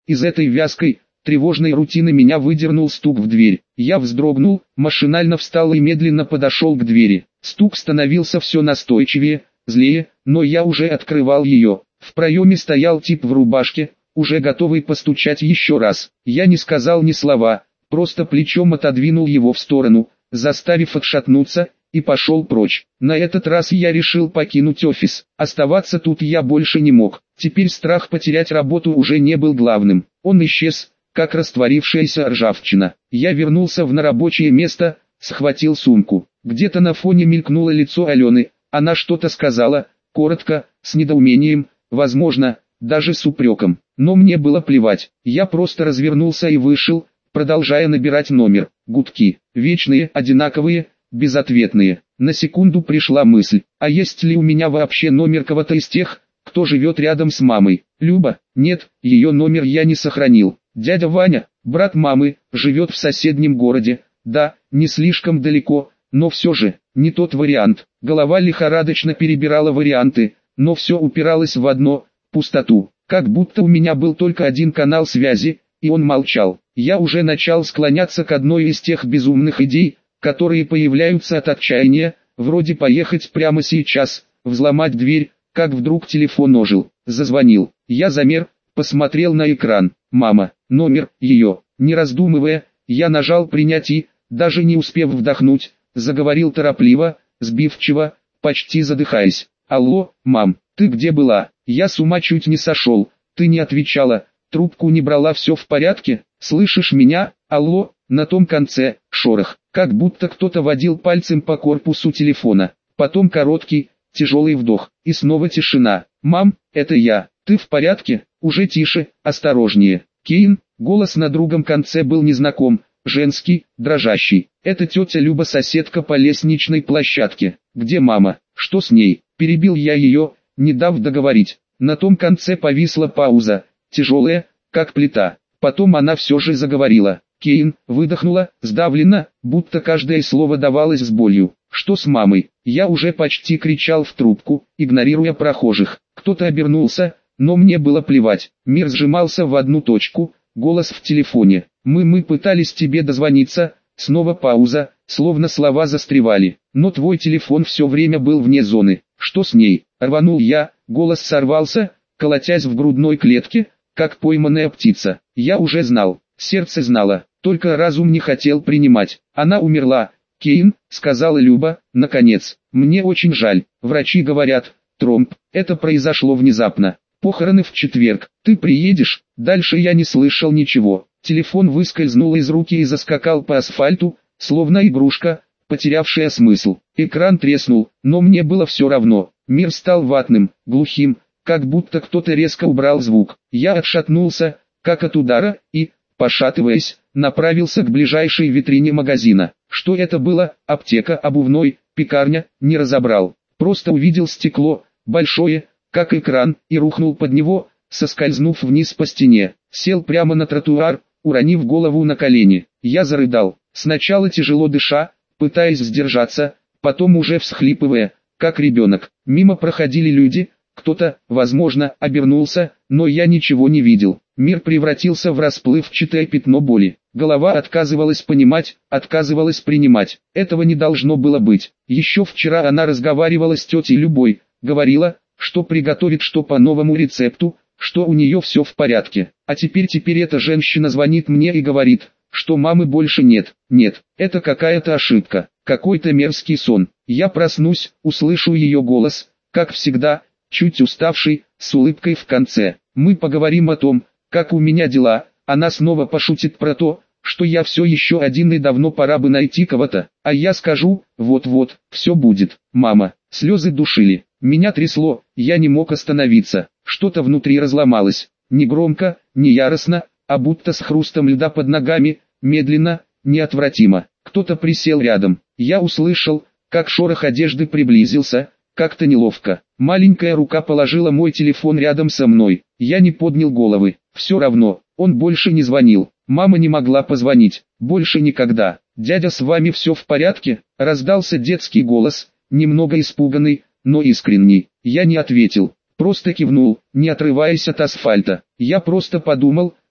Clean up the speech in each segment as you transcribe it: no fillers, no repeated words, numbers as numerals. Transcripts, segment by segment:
Из этой вязкой, тревожной рутины меня выдернул стук в дверь. Я вздрогнул, машинально встал и медленно подошел к двери. Стук становился все настойчивее, злее, но я уже открывал ее. В проеме стоял тип в рубашке, уже готовый постучать еще раз. Я не сказал ни слова, просто плечом отодвинул его в сторону, заставив отшатнуться, и пошел прочь. На этот раз я решил покинуть офис. Оставаться тут я больше не мог. Теперь страх потерять работу уже не был главным. Он исчез, как растворившаяся ржавчина. Я вернулся на рабочее место, схватил сумку. Где-то на фоне мелькнуло лицо Алены. Она что-то сказала, коротко, с недоумением, возможно, даже с упреком. Но мне было плевать. Я просто развернулся и вышел, продолжая набирать номер. Гудки, вечные, одинаковые, безответные. На секунду пришла мысль, а есть ли у меня вообще номер кого-то из тех, кто живет рядом с мамой? Люба? Нет, ее номер я не сохранил. Дядя Ваня, брат мамы, живет в соседнем городе. Да, не слишком далеко, но все же, не тот вариант. Голова лихорадочно перебирала варианты, но все упиралось в одно – пустоту. Как будто у меня был только один канал связи, и он молчал. Я уже начал склоняться к одной из тех безумных идей, которые появляются от отчаяния, вроде поехать прямо сейчас, взломать дверь, как вдруг телефон ожил, зазвонил. Я замер, посмотрел на экран. Мама, номер, ее. Не раздумывая, я нажал принять и, даже не успев вдохнуть, заговорил торопливо, сбивчиво, почти задыхаясь. Алло, мам, ты где была? Я с ума чуть не сошел, ты не отвечала, трубку не брала, все в порядке, слышишь меня? Алло, на том конце, шорох, как будто кто-то водил пальцем по корпусу телефона. Потом короткий, тяжелый вдох, и снова тишина. Мам, это я, ты в порядке? Уже тише, осторожнее. Кейн, голос на другом конце был незнаком, женский, дрожащий. Это тетя Люба, соседка по лестничной площадке. Где мама? Что с ней? Перебил я ее, не дав договорить. На том конце повисла пауза, тяжелая, как плита. Потом она все же заговорила. Кейн выдохнула, сдавленно, будто каждое слово давалось с болью. Что с мамой? Я уже почти кричал в трубку, игнорируя прохожих. Кто-то обернулся, но мне было плевать. Мир сжимался в одну точку, голос в телефоне. Мы пытались тебе дозвониться, снова пауза, словно слова застревали. Но твой телефон все время был вне зоны. Что с ней? Рванул я, голос сорвался, колотясь в грудной клетке, как пойманная птица. Я уже знал, сердце знало, только разум не хотел принимать. Она умерла. Кейн, сказала Люба, наконец. Мне очень жаль, врачи говорят, тромб. Это произошло внезапно. Похороны в четверг. Ты приедешь? Дальше я не слышал ничего. Телефон выскользнул из руки и заскакал по асфальту, словно игрушка, потерявшая смысл. Экран треснул, но мне было все равно. Мир стал ватным, глухим, как будто кто-то резко убрал звук. Я отшатнулся, как от удара, и, пошатываясь, направился к ближайшей витрине магазина. Что это было? Аптека, обувной, пекарня, не разобрал. Просто увидел стекло, большое, как экран, и рухнул под него, соскользнув вниз по стене. Сел прямо на тротуар, уронив голову на колени. Я зарыдал, сначала тяжело дыша, пытаясь сдержаться, потом уже всхлипывая, как ребенок. Мимо проходили люди, кто-то, возможно, обернулся, но я ничего не видел. Мир превратился в расплывчатое пятно боли. Голова отказывалась понимать, отказывалась принимать. Этого не должно было быть. Еще вчера она разговаривала с тетей Любой, говорила, что приготовит что по новому рецепту, что у нее все в порядке. А теперь эта женщина звонит мне и говорит, что мамы больше нет. Нет, это какая-то ошибка, какой-то мерзкий сон. Я проснусь, услышу ее голос, как всегда, чуть уставший, с улыбкой в конце. Мы поговорим о том, как у меня дела. Она снова пошутит про то, что я все еще один и давно пора бы найти кого-то. А я скажу, вот-вот, все будет. Мама, слезы душили. Меня трясло, я не мог остановиться. Что-то внутри разломалось. Не громко, не яростно, а будто с хрустом льда под ногами, медленно, неотвратимо. Кто-то присел рядом. Я услышал, как шорох одежды приблизился, как-то неловко. Маленькая рука положила мой телефон рядом со мной. Я не поднял головы. Все равно, он больше не звонил. Мама не могла позвонить. Больше никогда. «Дядя, с вами все в порядке?» Раздался детский голос, немного испуганный, но искренний. Я не ответил. Просто кивнул, не отрываясь от асфальта. Я просто подумал,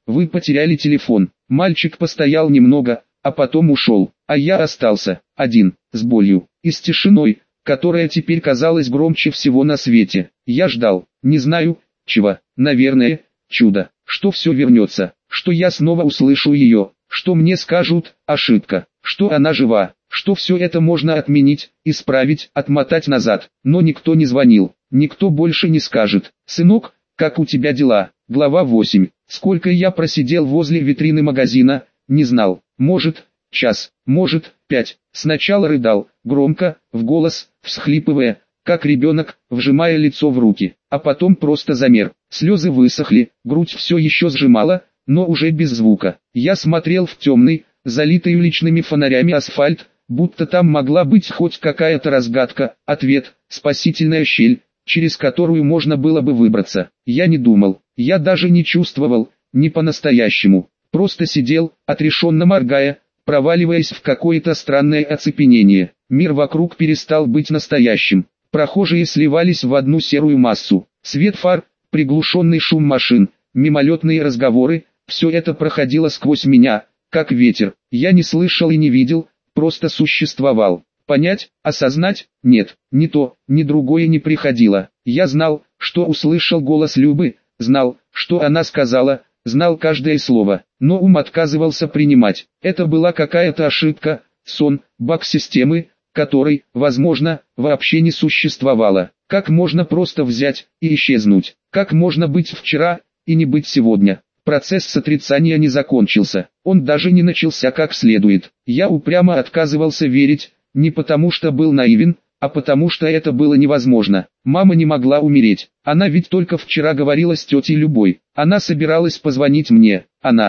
Вы потеряли телефон. Мальчик постоял немного, а потом ушел, а я остался, один, с болью и с тишиной, которая теперь казалась громче всего на свете. Я ждал, не знаю, чего, наверное, чудо, что все вернется, что я снова услышу ее, что мне скажут, ошибка, что она жива, что все это можно отменить, исправить, отмотать назад. Но никто не звонил, никто больше не скажет: «Сынок, как у тебя дела?» Глава 8. Сколько я просидел возле витрины магазина, не знал. Может, час, может, 5. Сначала рыдал, громко, в голос, всхлипывая, как ребенок, вжимая лицо в руки, а потом просто замер. Слезы высохли, грудь все еще сжимала, но уже без звука. Я смотрел в темный, залитый уличными фонарями асфальт, будто там могла быть хоть какая-то разгадка, ответ, спасительная щель, через которую можно было бы выбраться. Я не думал, я даже не чувствовал, не по-настоящему. Просто сидел, отрешенно моргая, проваливаясь в какое-то странное оцепенение. Мир вокруг перестал быть настоящим. Прохожие сливались в одну серую массу. Свет фар, приглушенный шум машин, мимолетные разговоры, все это проходило сквозь меня, как ветер. Я не слышал и не видел, просто существовал. Понять, осознать, нет, ни то, ни другое не приходило. Я знал, что услышал голос Любы, знал, что она сказала, знал каждое слово, но ум отказывался принимать. Это была какая-то ошибка, сон, баг системы, которой, возможно, вообще не существовало. Как можно просто взять и исчезнуть? Как можно быть вчера и не быть сегодня? Процесс отрицания не закончился, он даже не начался как следует. Я упрямо отказывался верить, не потому что был наивен, а потому что это было невозможно. Мама не могла умереть, она ведь только вчера говорила с тетей Любой. Она собиралась позвонить мне,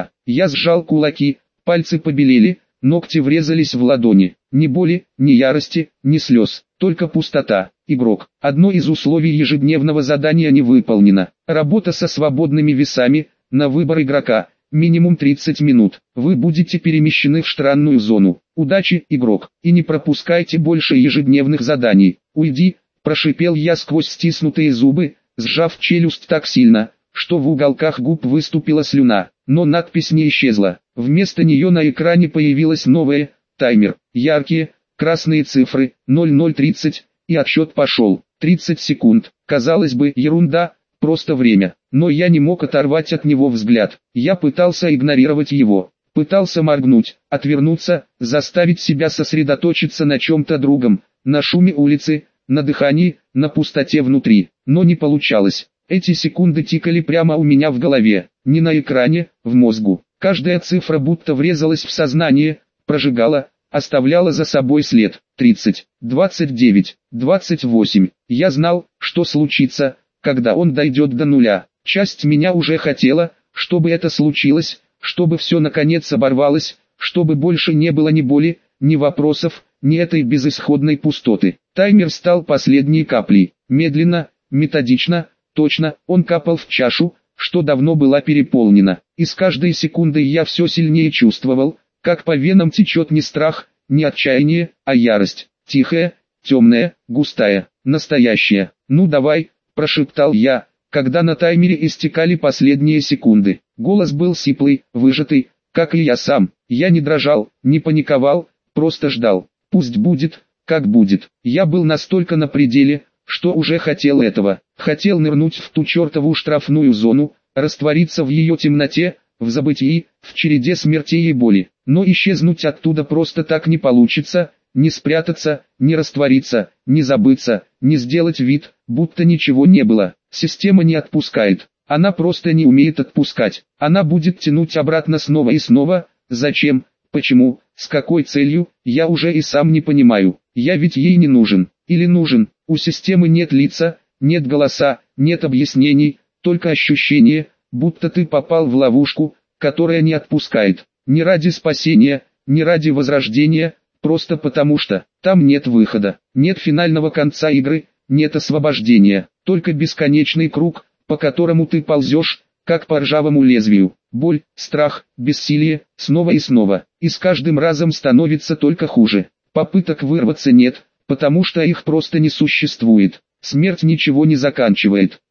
Я сжал кулаки, пальцы побелели, ногти врезались в ладони. Ни боли, ни ярости, ни слез, только пустота. Игрок. Одно из условий ежедневного задания не выполнено. Работа со свободными весами, на выбор игрока. Минимум 30 минут. Вы будете перемещены в штрафную зону. Удачи, игрок. И не пропускайте больше ежедневных заданий. Уйди, прошипел я сквозь стиснутые зубы, сжав челюсть так сильно, что в уголках губ выступила слюна. Но надпись не исчезла. Вместо нее на экране появилась новая, таймер. Яркие, красные цифры, 00:30, и отсчет пошел. 30 секунд. Казалось бы, ерунда, просто время. Но я не мог оторвать от него взгляд. Я пытался игнорировать его. Пытался моргнуть, отвернуться, заставить себя сосредоточиться на чем-то другом, на шуме улицы, на дыхании, на пустоте внутри. Но не получалось. Эти секунды тикали прямо у меня в голове, не на экране, в мозгу. Каждая цифра будто врезалась в сознание, прожигала, оставляла за собой след. 30, 29, 28. Я знал, что случится, когда он дойдет до нуля. Часть меня уже хотела, чтобы это случилось, чтобы все наконец оборвалось, чтобы больше не было ни боли, ни вопросов, ни этой безысходной пустоты. Таймер стал последней каплей. Медленно, методично, точно, он капал в чашу, что давно была переполнена. И с каждой секундой я все сильнее чувствовал, как по венам течет не страх, не отчаяние, а ярость. Тихая, темная, густая, настоящая. «Ну давай», – прошептал я, когда на таймере истекали последние секунды. Голос был сиплый, выжатый, как и я сам. Я не дрожал, не паниковал, просто ждал. Пусть будет, как будет. Я был настолько на пределе, что уже хотел этого. Хотел нырнуть в ту чертову штрафную зону, раствориться в ее темноте, в забытии, в череде смертей и боли. Но исчезнуть оттуда просто так не получится, не спрятаться, не раствориться, не забыться, не сделать вид, будто ничего не было. Система не отпускает. Она просто не умеет отпускать. Она будет тянуть обратно снова и снова. Зачем, почему, с какой целью, я уже и сам не понимаю. Я ведь ей не нужен. Или нужен. У системы нет лица, нет голоса, нет объяснений, только ощущение, будто ты попал в ловушку, которая не отпускает. Не ради спасения, не ради возрождения, просто потому что там нет выхода, нет финального конца игры, нет освобождения, только бесконечный круг, по которому ты ползешь, как по ржавому лезвию. Боль, страх, бессилие, снова и снова, и с каждым разом становится только хуже. Попыток вырваться нет, потому что их просто не существует. Смерть ничего не заканчивает,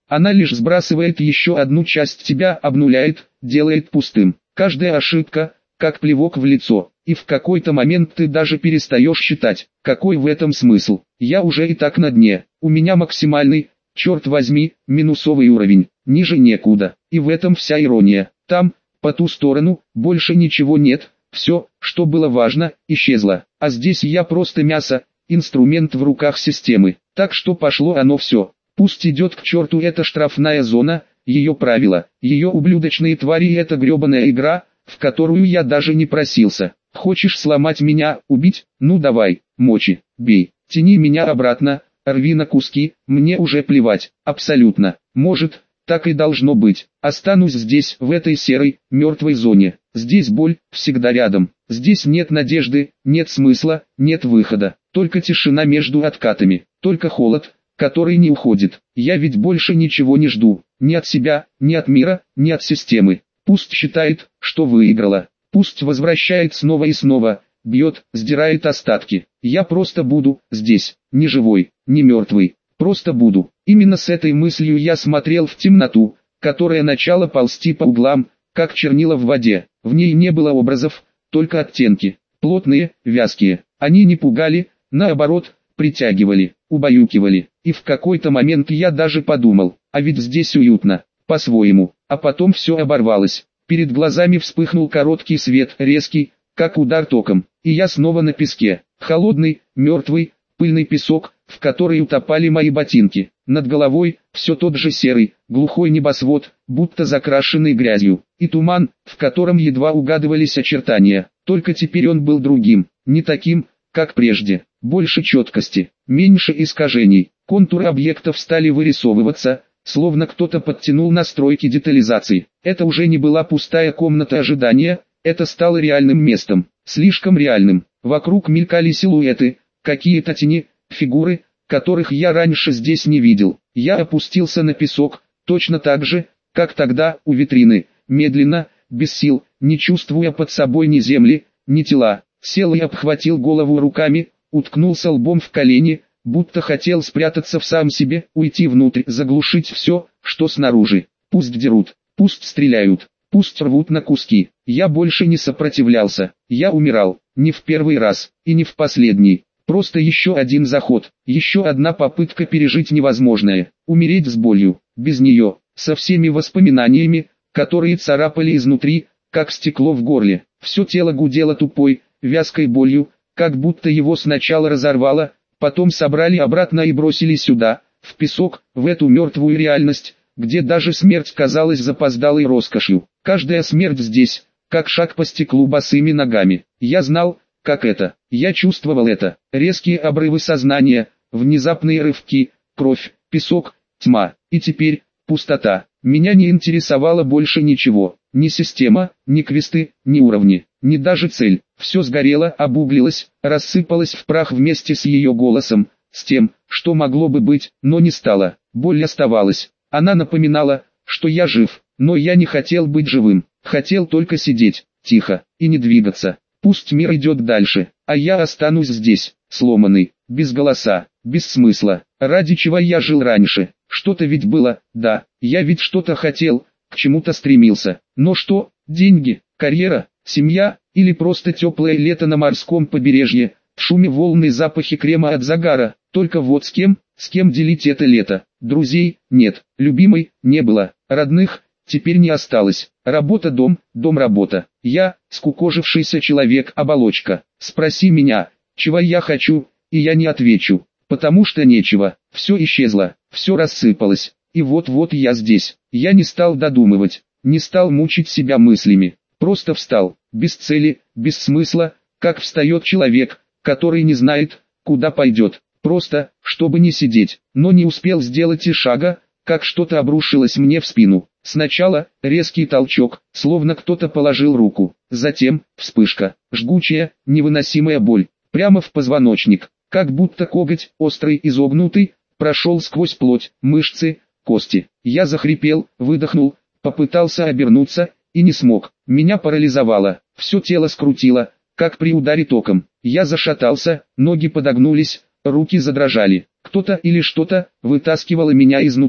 Она лишь сбрасывает еще одну часть тебя, обнуляет, делает пустым. Каждая ошибка, как плевок в лицо, и в какой-то момент ты даже перестаешь считать, какой в этом смысл. Я уже и так на дне, у меня максимальный, черт возьми, минусовый уровень, ниже некуда, и в этом вся ирония. Там, по ту сторону, больше ничего нет, все, что было важно, исчезло, а здесь я просто мясо, инструмент в руках системы, так что пошло оно все. Пусть идет к черту эта штрафная зона, ее правила, ее ублюдочные твари и эта гребаная игра, в которую я даже не просился. Хочешь сломать меня, убить? Ну давай, мочи, бей, тяни меня обратно, рви на куски, мне уже плевать, абсолютно. Может, так и должно быть. Останусь здесь, в этой серой, мертвой зоне. Здесь боль, всегда рядом. Здесь нет надежды, нет смысла, нет выхода. Только тишина между откатами, только холод, который не уходит. Я ведь больше ничего не жду, ни от себя, ни от мира, ни от системы. Пусть считает, что выиграла. Пусть возвращает снова и снова, бьет, сдирает остатки. Я просто буду здесь, не живой, не мертвый. Просто буду. Именно с этой мыслью я смотрел в темноту, которая начала ползти по углам, как чернила в воде. В ней не было образов, только оттенки. Плотные, вязкие. Они не пугали, наоборот, притягивали, убаюкивали. И в какой-то момент я даже подумал, а ведь здесь уютно, по-своему. А потом все оборвалось. Перед глазами вспыхнул короткий свет, резкий, как удар током. И я снова на песке. Холодный, мертвый, пыльный песок, в который утопали мои ботинки. Над головой все тот же серый, глухой небосвод, будто закрашенный грязью. И туман, в котором едва угадывались очертания. Только теперь он был другим, не таким, как прежде. Больше четкости, меньше искажений. Контуры объектов стали вырисовываться, словно кто-то подтянул настройки детализации. Это уже не была пустая комната ожидания, это стало реальным местом, слишком реальным. Вокруг мелькали силуэты, какие-то тени, фигуры, которых я раньше здесь не видел. Я опустился на песок, точно так же, как тогда у витрины, медленно, без сил, не чувствуя под собой ни земли, ни тела. Сел и обхватил голову руками, уткнулся лбом в колени, будто хотел спрятаться в сам себе, уйти внутрь, заглушить все, что снаружи. Пусть дерут, пусть стреляют, пусть рвут на куски. Я больше не сопротивлялся, я умирал, не в первый раз, и не в последний. Просто еще один заход, еще одна попытка пережить невозможное, умереть с болью, без нее, со всеми воспоминаниями, которые царапали изнутри, как стекло в горле. Все тело гудело тупой, вязкой болью, как будто его сначала разорвало, потом собрали обратно и бросили сюда, в песок, в эту мертвую реальность, где даже смерть казалась запоздалой роскошью. Каждая смерть здесь, как шаг по стеклу босыми ногами. Я знал, как это, я чувствовал это, резкие обрывы сознания, внезапные рывки, кровь, песок, тьма, и теперь, пустота. Меня не интересовало больше ничего, ни система, ни квесты, ни уровни, ни даже цель. Все сгорело, обуглилось, рассыпалось в прах вместе с ее голосом, с тем, что могло бы быть, но не стало. Боль оставалась. Она напоминала, что я жив, но я не хотел быть живым, хотел только сидеть, тихо, и не двигаться. Пусть мир идет дальше, а я останусь здесь, сломанный, без голоса, без смысла. Ради чего я жил раньше? Что-то ведь было, да, я ведь что-то хотел, к чему-то стремился. Но что? Деньги, карьера, семья, или просто теплое лето на морском побережье, в шуме волны и запахе крема от загара. Только вот с кем делить это лето? Друзей нет, любимой не было, родных теперь не осталось. Работа, дом, работа. Я, скукожившийся человек, оболочка. Спроси меня, чего я хочу, и я не отвечу, потому что нечего. Все исчезло, все рассыпалось, и вот-вот я здесь. Я не стал додумывать, не стал мучить себя мыслями. Просто встал, без цели, без смысла, как встает человек, который не знает, куда пойдет. Просто, чтобы не сидеть, но не успел сделать и шага, как что-то обрушилось мне в спину. Сначала резкий толчок, словно кто-то положил руку. Затем вспышка, жгучая, невыносимая боль, прямо в позвоночник, как будто коготь, острый, изогнутый, прошел сквозь плоть, мышцы, кости. Я захрипел, выдохнул, попытался обернуться, и не смог. Меня парализовало, все тело скрутило, как при ударе током. Я зашатался, ноги подогнулись, руки задрожали. Кто-то или что-то вытаскивало меня изнутри.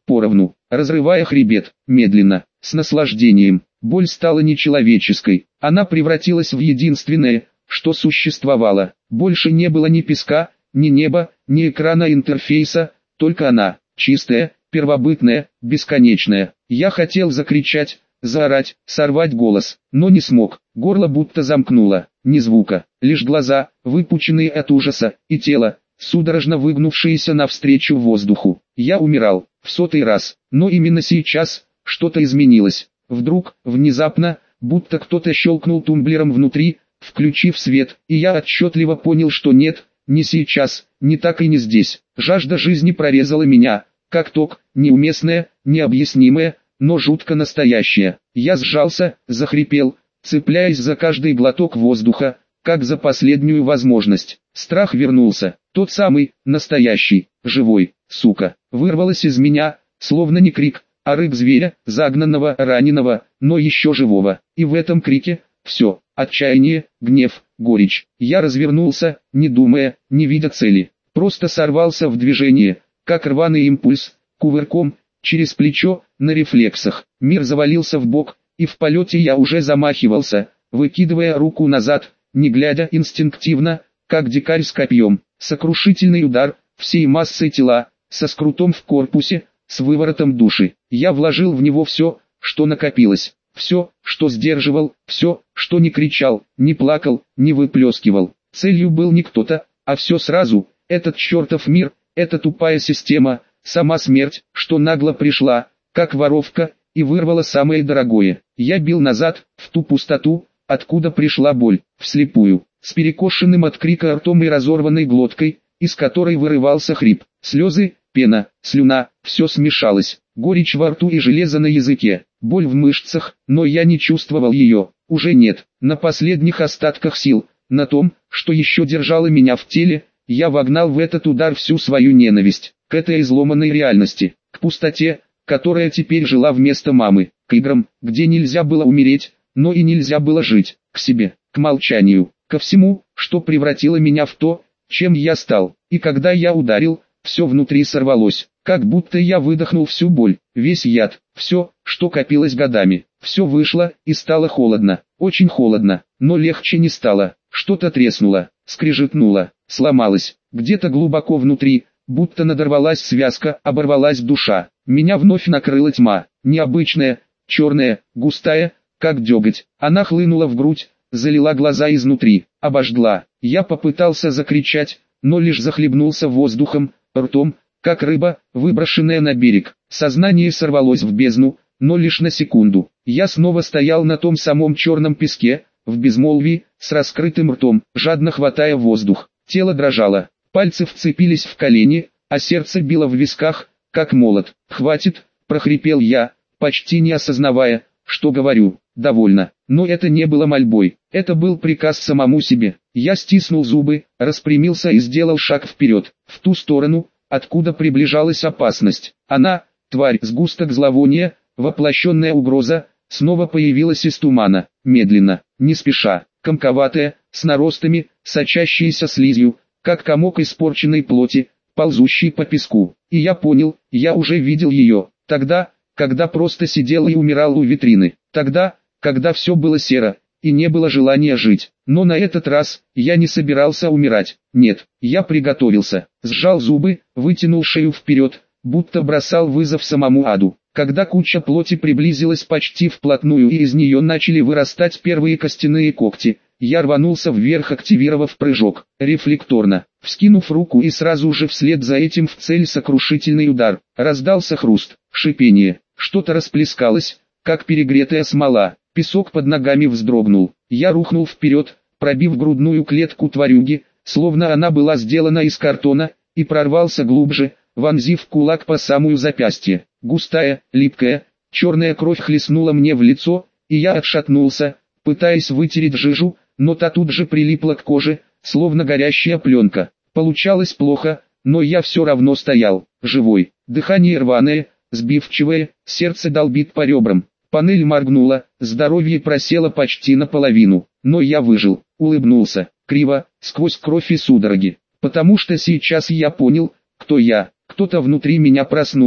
поровну, разрывая хребет, медленно, с наслаждением. Боль стала нечеловеческой, она превратилась в единственное, что существовало. Больше не было ни песка, ни неба, ни экрана интерфейса, только она, чистая, первобытная, бесконечная. Я хотел закричать, заорать, сорвать голос, но не смог. Горло будто замкнуло, ни звука, лишь глаза, выпученные от ужаса, и тело, судорожно выгнувшееся навстречу воздуху. Я умирал, в 100-й раз, но именно сейчас, что-то изменилось. Вдруг, внезапно, будто кто-то щелкнул тумблером внутри, включив свет, и я отчетливо понял, что нет, не сейчас, не так и не здесь. Жажда жизни прорезала меня, как ток, неуместная, необъяснимая, но жутко настоящая. Я сжался, захрипел, цепляясь за каждый глоток воздуха, как за последнюю возможность. Страх вернулся, тот самый, настоящий, живой, сука, вырвалось из меня, словно не крик, а рык зверя, загнанного, раненого, но еще живого. И в этом крике все: отчаяние, гнев, горечь. Я развернулся, не думая, не видя цели, просто сорвался в движение, как рваный импульс, кувырком, через плечо, на рефлексах. Мир завалился в бок, и в полете я уже замахивался, выкидывая руку назад, не глядя, инстинктивно, как дикарь с копьем. Сокрушительный удар, всей массой тела, со скрутом в корпусе, с выворотом души. Я вложил в него все, что накопилось, все, что сдерживал, все, что не кричал, не плакал, не выплескивал. Целью был не кто-то, а все сразу, этот чертов мир, эта тупая система, сама смерть, что нагло пришла, как воровка, и вырвала самое дорогое. Я бил назад, в ту пустоту, откуда пришла боль, вслепую, с перекошенным от крика ртом и разорванной глоткой, из которой вырывался хрип, слезы, пена, слюна, все смешалось, горечь во рту и железо на языке, боль в мышцах, но я не чувствовал ее, уже нет, на последних остатках сил, на том, что еще держало меня в теле, я вогнал в этот удар всю свою ненависть, к этой изломанной реальности, к пустоте, которая теперь жила вместо мамы, к играм, где нельзя было умереть, но и нельзя было жить, к себе, к молчанию, ко всему, что превратило меня в то, чем я стал. И когда я ударил, все внутри сорвалось, как будто я выдохнул всю боль, весь яд, все, что копилось годами. Все вышло, и стало холодно, очень холодно, но легче не стало. Что-то треснуло, скрежетнуло, сломалось, где-то глубоко внутри, будто надорвалась связка, оборвалась душа. Меня вновь накрыла тьма, необычная, черная, густая, как деготь. Она хлынула в грудь, залила глаза изнутри, обожгла. Я попытался закричать, но лишь захлебнулся воздухом, ртом, как рыба, выброшенная на берег. Сознание сорвалось в бездну, но лишь на секунду. Я снова стоял на том самом черном песке, в безмолвии, с раскрытым ртом, жадно хватая воздух. Тело дрожало, пальцы вцепились в колени, а сердце било в висках, как молот. «Хватит», — прохрипел я, почти не осознавая, что говорю. «Довольно». Но это не было мольбой, это был приказ самому себе. Я стиснул зубы, распрямился и сделал шаг вперед, в ту сторону, откуда приближалась опасность. Она, тварь, сгусток зловония, воплощенная угроза, снова появилась из тумана, медленно, не спеша, комковатая, с наростами, сочащейся слизью, как комок испорченной плоти, ползущий по песку. И я понял, я уже видел ее, тогда, когда просто сидел и умирал у витрины, тогда, когда все было серо, и не было желания жить. Но на этот раз, я не собирался умирать, нет, я приготовился, сжал зубы, вытянул шею вперед, будто бросал вызов самому аду. Когда куча плоти приблизилась почти вплотную и из нее начали вырастать первые костяные когти, я рванулся вверх, активировав прыжок, рефлекторно, вскинув руку, и сразу же вслед за этим в цель сокрушительный удар. Раздался хруст, шипение, что-то расплескалось, как перегретая смола, песок под ногами вздрогнул. Я рухнул вперед, пробив грудную клетку тварюги, словно она была сделана из картона, и прорвался глубже, вонзив кулак по самую запястье. Густая, липкая, черная кровь хлестнула мне в лицо, и я отшатнулся, пытаясь вытереть жижу, но та тут же прилипла к коже, словно горящая пленка. Получалось плохо, но я все равно стоял, живой. Дыхание рваное, сбивчивое, сердце долбит по ребрам. Панель моргнула, здоровье просело почти наполовину, но я выжил, улыбнулся, криво, сквозь кровь и судороги. Потому что сейчас я понял, кто я. Кто-то внутри меня проснулся,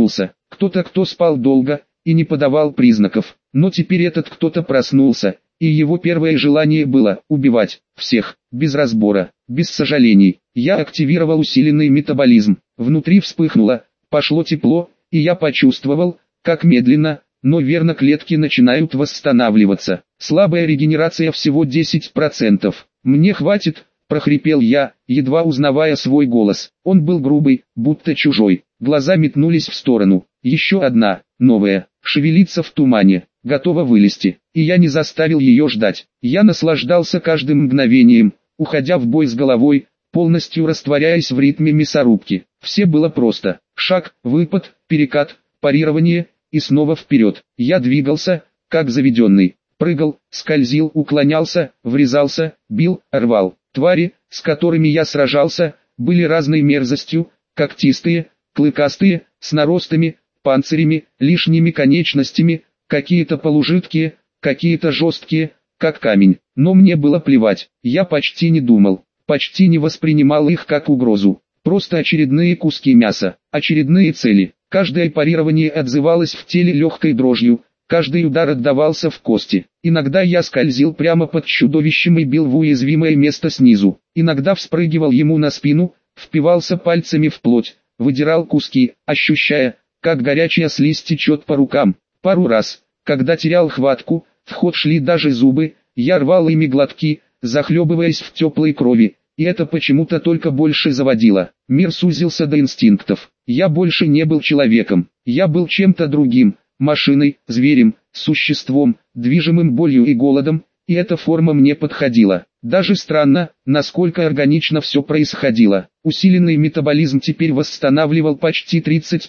Кто-то, кто спал долго и не подавал признаков, но теперь этот кто-то проснулся, и его первое желание было убивать всех, без разбора, без сожалений. Я активировал усиленный метаболизм, внутри вспыхнуло, пошло тепло, и я почувствовал, как медленно, но верно клетки начинают восстанавливаться. Слабая регенерация всего 10%. «Мне хватит», – прохрипел я, едва узнавая свой голос. Он был грубый, будто чужой. Глаза метнулись в сторону. Еще одна, новая, шевелится в тумане, готова вылезти. И я не заставил ее ждать. Я наслаждался каждым мгновением, уходя в бой с головой, полностью растворяясь в ритме мясорубки. Все было просто. Шаг, выпад, перекат, парирование и снова вперед. Я двигался, как заведенный. Прыгал, скользил, уклонялся, врезался, бил, рвал. Твари, с которыми я сражался, были разной мерзостью, когтистые, клыкастые, с наростами, панцирями, лишними конечностями, какие-то полужидкие, какие-то жесткие, как камень. Но мне было плевать, я почти не думал, почти не воспринимал их как угрозу. Просто очередные куски мяса, очередные цели. Каждое парирование отзывалось в теле легкой дрожью, каждый удар отдавался в кости. Иногда я скользил прямо под чудовищем и бил в уязвимое место снизу. Иногда вспрыгивал ему на спину, впивался пальцами в плоть, выдирал куски, ощущая, как горячая слизь течет по рукам. Пару раз, когда терял хватку, в ход шли даже зубы, я рвал ими глотки, захлебываясь в теплой крови, и это почему-то только больше заводило. Мир сузился до инстинктов. Я больше не был человеком, я был чем-то другим, машиной, зверем, существом, движимым болью и голодом, и эта форма мне подходила. Даже странно, насколько органично все происходило. Усиленный метаболизм теперь восстанавливал почти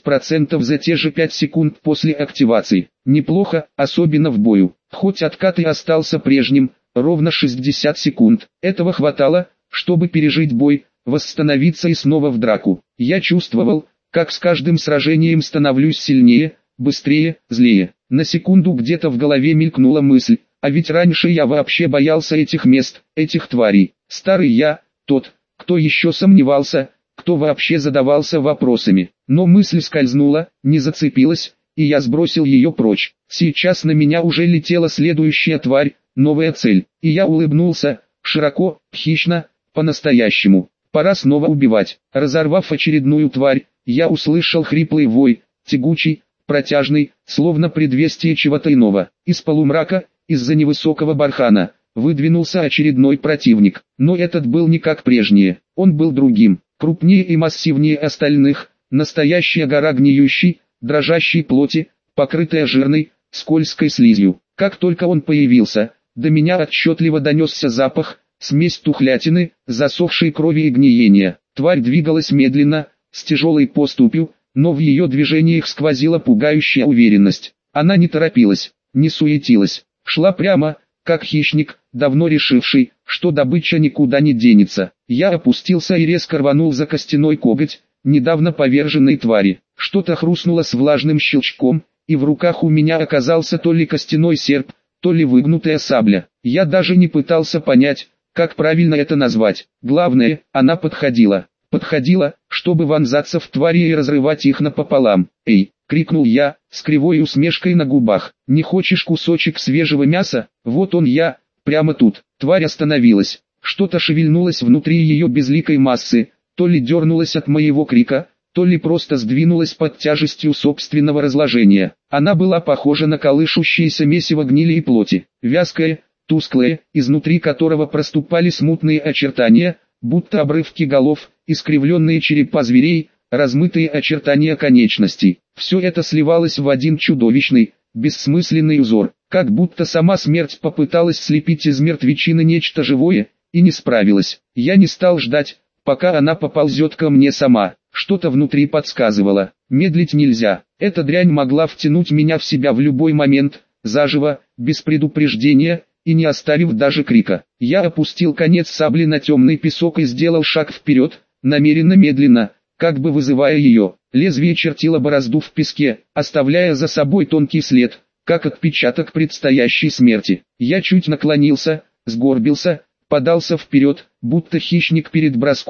30% за те же 5 секунд после активации. Неплохо, особенно в бою. Хоть откат и остался прежним, ровно 60 секунд. Этого хватало, чтобы пережить бой, восстановиться и снова в драку. Я чувствовал, как с каждым сражением становлюсь сильнее, быстрее, злее. На секунду где-то в голове мелькнула мысль, а ведь раньше я вообще боялся этих мест, этих тварей. Старый я, тот, кто еще сомневался, кто вообще задавался вопросами. Но мысль скользнула, не зацепилась, и я сбросил ее прочь. Сейчас на меня уже летела следующая тварь, новая цель. И я улыбнулся, широко, хищно, по-настоящему. Пора снова убивать. Разорвав очередную тварь, я услышал хриплый вой, тягучий, протяжный, словно предвестие чего-то иного. Из полумрака, из-за невысокого бархана, выдвинулся очередной противник. Но этот был не как прежние, он был другим, крупнее и массивнее остальных, настоящая гора гниющей, дрожащей плоти, покрытая жирной, скользкой слизью. Как только он появился, до меня отчетливо донесся запах, смесь тухлятины, засохшей крови и гниения. Тварь двигалась медленно, с тяжелой поступью, но в ее движениях сквозила пугающая уверенность. Она не торопилась, не суетилась, шла прямо, как хищник, давно решивший, что добыча никуда не денется. Я опустился и резко рванул за костяной коготь, недавно поверженной твари. Что-то хрустнуло с влажным щелчком, и в руках у меня оказался то ли костяной серп, то ли выгнутая сабля. Я даже не пытался понять, как правильно это назвать. Главное, она подходила. Подходила, чтобы вонзаться в твари и разрывать их напополам. «Эй!» — крикнул я, с кривой усмешкой на губах. «Не хочешь кусочек свежего мяса? Вот он я, прямо тут». Тварь остановилась. Что-то шевельнулось внутри ее безликой массы, то ли дернулось от моего крика, то ли просто сдвинулась под тяжестью собственного разложения. Она была похожа на колышущееся месиво гнили и плоти, вязкое, тусклое, изнутри которого проступали смутные очертания, будто обрывки голов, искривленные черепа зверей, размытые очертания конечностей. Все это сливалось в один чудовищный, бессмысленный узор, как будто сама смерть попыталась слепить из мертвечины нечто живое, и не справилась. Я не стал ждать, пока она поползет ко мне сама. Что-то внутри подсказывало, медлить нельзя. Эта дрянь могла втянуть меня в себя в любой момент, заживо, без предупреждения, и не оставив даже крика. Я опустил конец сабли на темный песок и сделал шаг вперед, намеренно медленно, как бы вызывая ее. Лезвие чертило борозду в песке, оставляя за собой тонкий след, как отпечаток предстоящей смерти. Я чуть наклонился, сгорбился, подался вперед, будто хищник перед броском,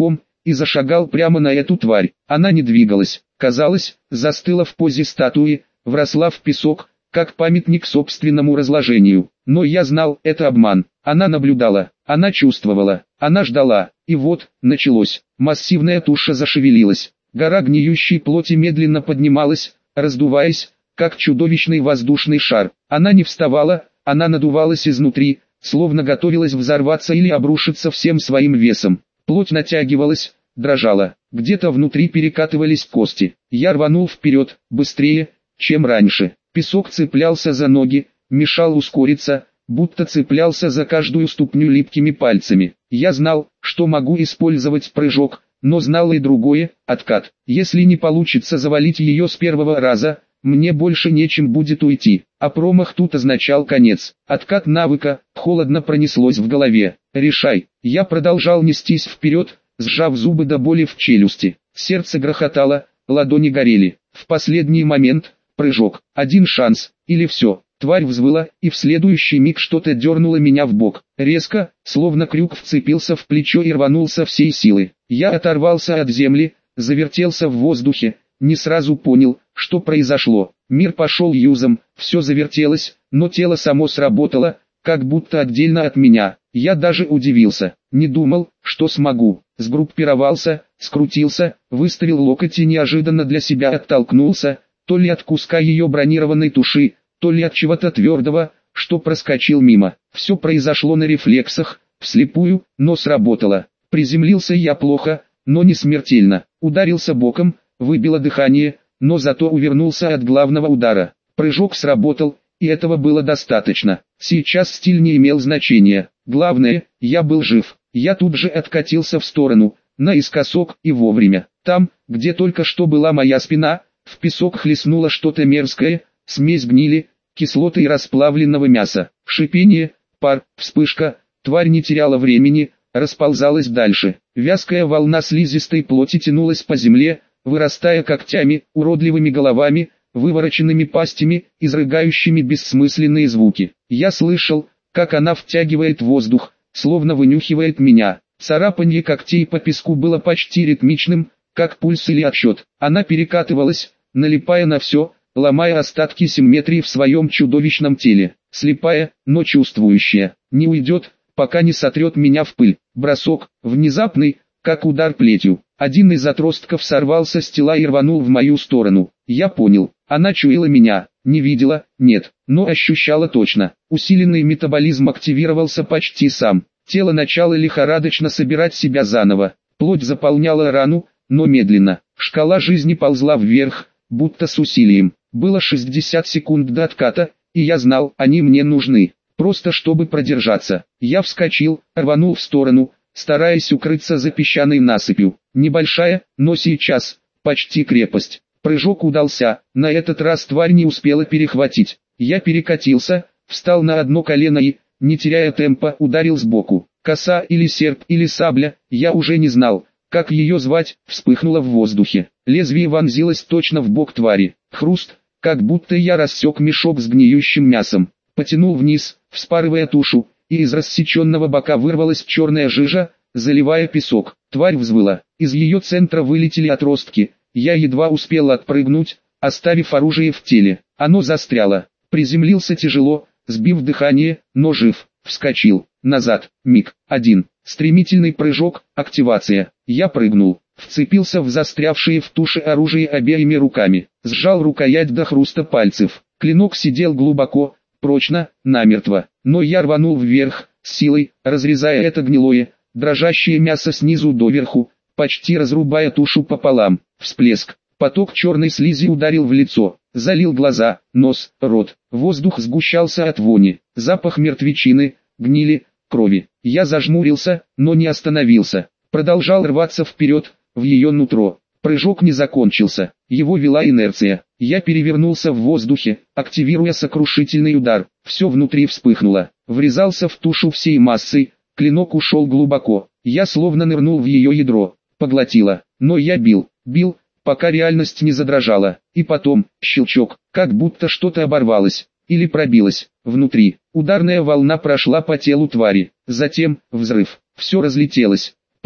и зашагал прямо на эту тварь. Она не двигалась, казалось, застыла в позе статуи, вросла в песок, как памятник собственному разложению. Но я знал, это обман. Она наблюдала, она чувствовала, она ждала. И вот, началось. Массивная туша зашевелилась. Гора гниющей плоти медленно поднималась, раздуваясь, как чудовищный воздушный шар. Она не вставала, она надувалась изнутри, словно готовилась взорваться или обрушиться всем своим весом. Плоть натягивалась, дрожала. Где-то внутри перекатывались кости. Я рванул вперед, быстрее, чем раньше. Песок цеплялся за ноги, мешал ускориться, будто цеплялся за каждую ступню липкими пальцами. Я знал, что могу использовать прыжок, но знал и другое, откат. Если не получится завалить ее с первого раза, мне больше нечем будет уйти. А промах тут означал конец. Откат навыка, холодно пронеслось в голове. Решай. Я продолжал нестись вперед, сжав зубы до боли в челюсти. Сердце грохотало, ладони горели. В последний момент, прыжок. Один шанс, или все. Тварь взвыла, и в следующий миг что-то дернуло меня в бок. Резко, словно крюк вцепился в плечо и рванул со всей силы. Я оторвался от земли, завертелся в воздухе, не сразу понял, что произошло. Мир пошел юзом, все завертелось, но тело само сработало, как будто отдельно от меня. Я даже удивился, не думал, что смогу. Сгруппировался, скрутился, выставил локоть и неожиданно для себя оттолкнулся, то ли от куска ее бронированной туши, то ли от чего-то твердого, что проскочил мимо. Все произошло на рефлексах, вслепую, но сработало. Приземлился я плохо, но не смертельно. Ударился боком, выбило дыхание, но зато увернулся от главного удара. Прыжок сработал, и этого было достаточно. Сейчас стиль не имел значения. Главное, я был жив. Я тут же откатился в сторону, наискосок и вовремя. Там, где только что была моя спина, в песок хлестнуло что-то мерзкое, смесь гнили, кислоты и расплавленного мяса. Шипение, пар, вспышка, тварь не теряла времени, расползалась дальше. Вязкая волна слизистой плоти тянулась по земле, вырастая когтями, уродливыми головами, вывороченными пастями, изрыгающими бессмысленные звуки. Я слышал, как она втягивает воздух, словно вынюхивает меня. Царапанье когтей по песку было почти ритмичным, как пульс или отсчет. Она перекатывалась, налипая на все, ломая остатки симметрии в своем чудовищном теле. Слепая, но чувствующая. Не уйдет, пока не сотрет меня в пыль. Бросок, внезапный, как удар плетью. Один из отростков сорвался с тела и рванул в мою сторону. Я понял, она чуяла меня, не видела, нет, но ощущала точно. Усиленный метаболизм активировался почти сам. Тело начало лихорадочно собирать себя заново. Плоть заполняла рану, но медленно. Шкала жизни ползла вверх, будто с усилием. Было 60 секунд до отката, и я знал, они мне нужны. Просто чтобы продержаться. Я вскочил, рванул в сторону, стараясь укрыться за песчаной насыпью. Небольшая, но сейчас, почти крепость. Прыжок удался, на этот раз тварь не успела перехватить. Я перекатился, встал на одно колено и, не теряя темпа, ударил сбоку. Коса или серп или сабля, я уже не знал, как ее звать, вспыхнула в воздухе. Лезвие вонзилось точно в бок твари. Хруст, как будто я рассек мешок с гниющим мясом. Потянул вниз, вспарывая тушу, и из рассеченного бока вырвалась черная жижа, заливая песок. Тварь взвыла, из ее центра вылетели отростки. Я едва успел отпрыгнуть, оставив оружие в теле. Оно застряло. Приземлился тяжело, сбив дыхание, но жив. Вскочил. Назад. Миг. Один. Стремительный прыжок. Активация. Я прыгнул. Вцепился в застрявшие в туше оружие обеими руками. Сжал рукоять до хруста пальцев. Клинок сидел глубоко, прочно, намертво. Но я рванул вверх, с силой, разрезая это гнилое, дрожащее мясо снизу доверху, почти разрубая тушу пополам. Всплеск. Поток черной слизи ударил в лицо, залил глаза, нос, рот. Воздух сгущался от вони, запах мертвечины, гнили, крови. Я зажмурился, но не остановился. Продолжал рваться вперед, в ее нутро. Прыжок не закончился, его вела инерция. Я перевернулся в воздухе, активируя сокрушительный удар. Все внутри вспыхнуло. Врезался в тушу всей массой, клинок ушел глубоко. Я словно нырнул в ее ядро. Поглотило. Но я бил, пока реальность не задрожала. И потом, щелчок, как будто что-то оборвалось. Или пробилось. Внутри. Ударная волна прошла по телу твари. Затем, взрыв. Все разлетелось. Плоть,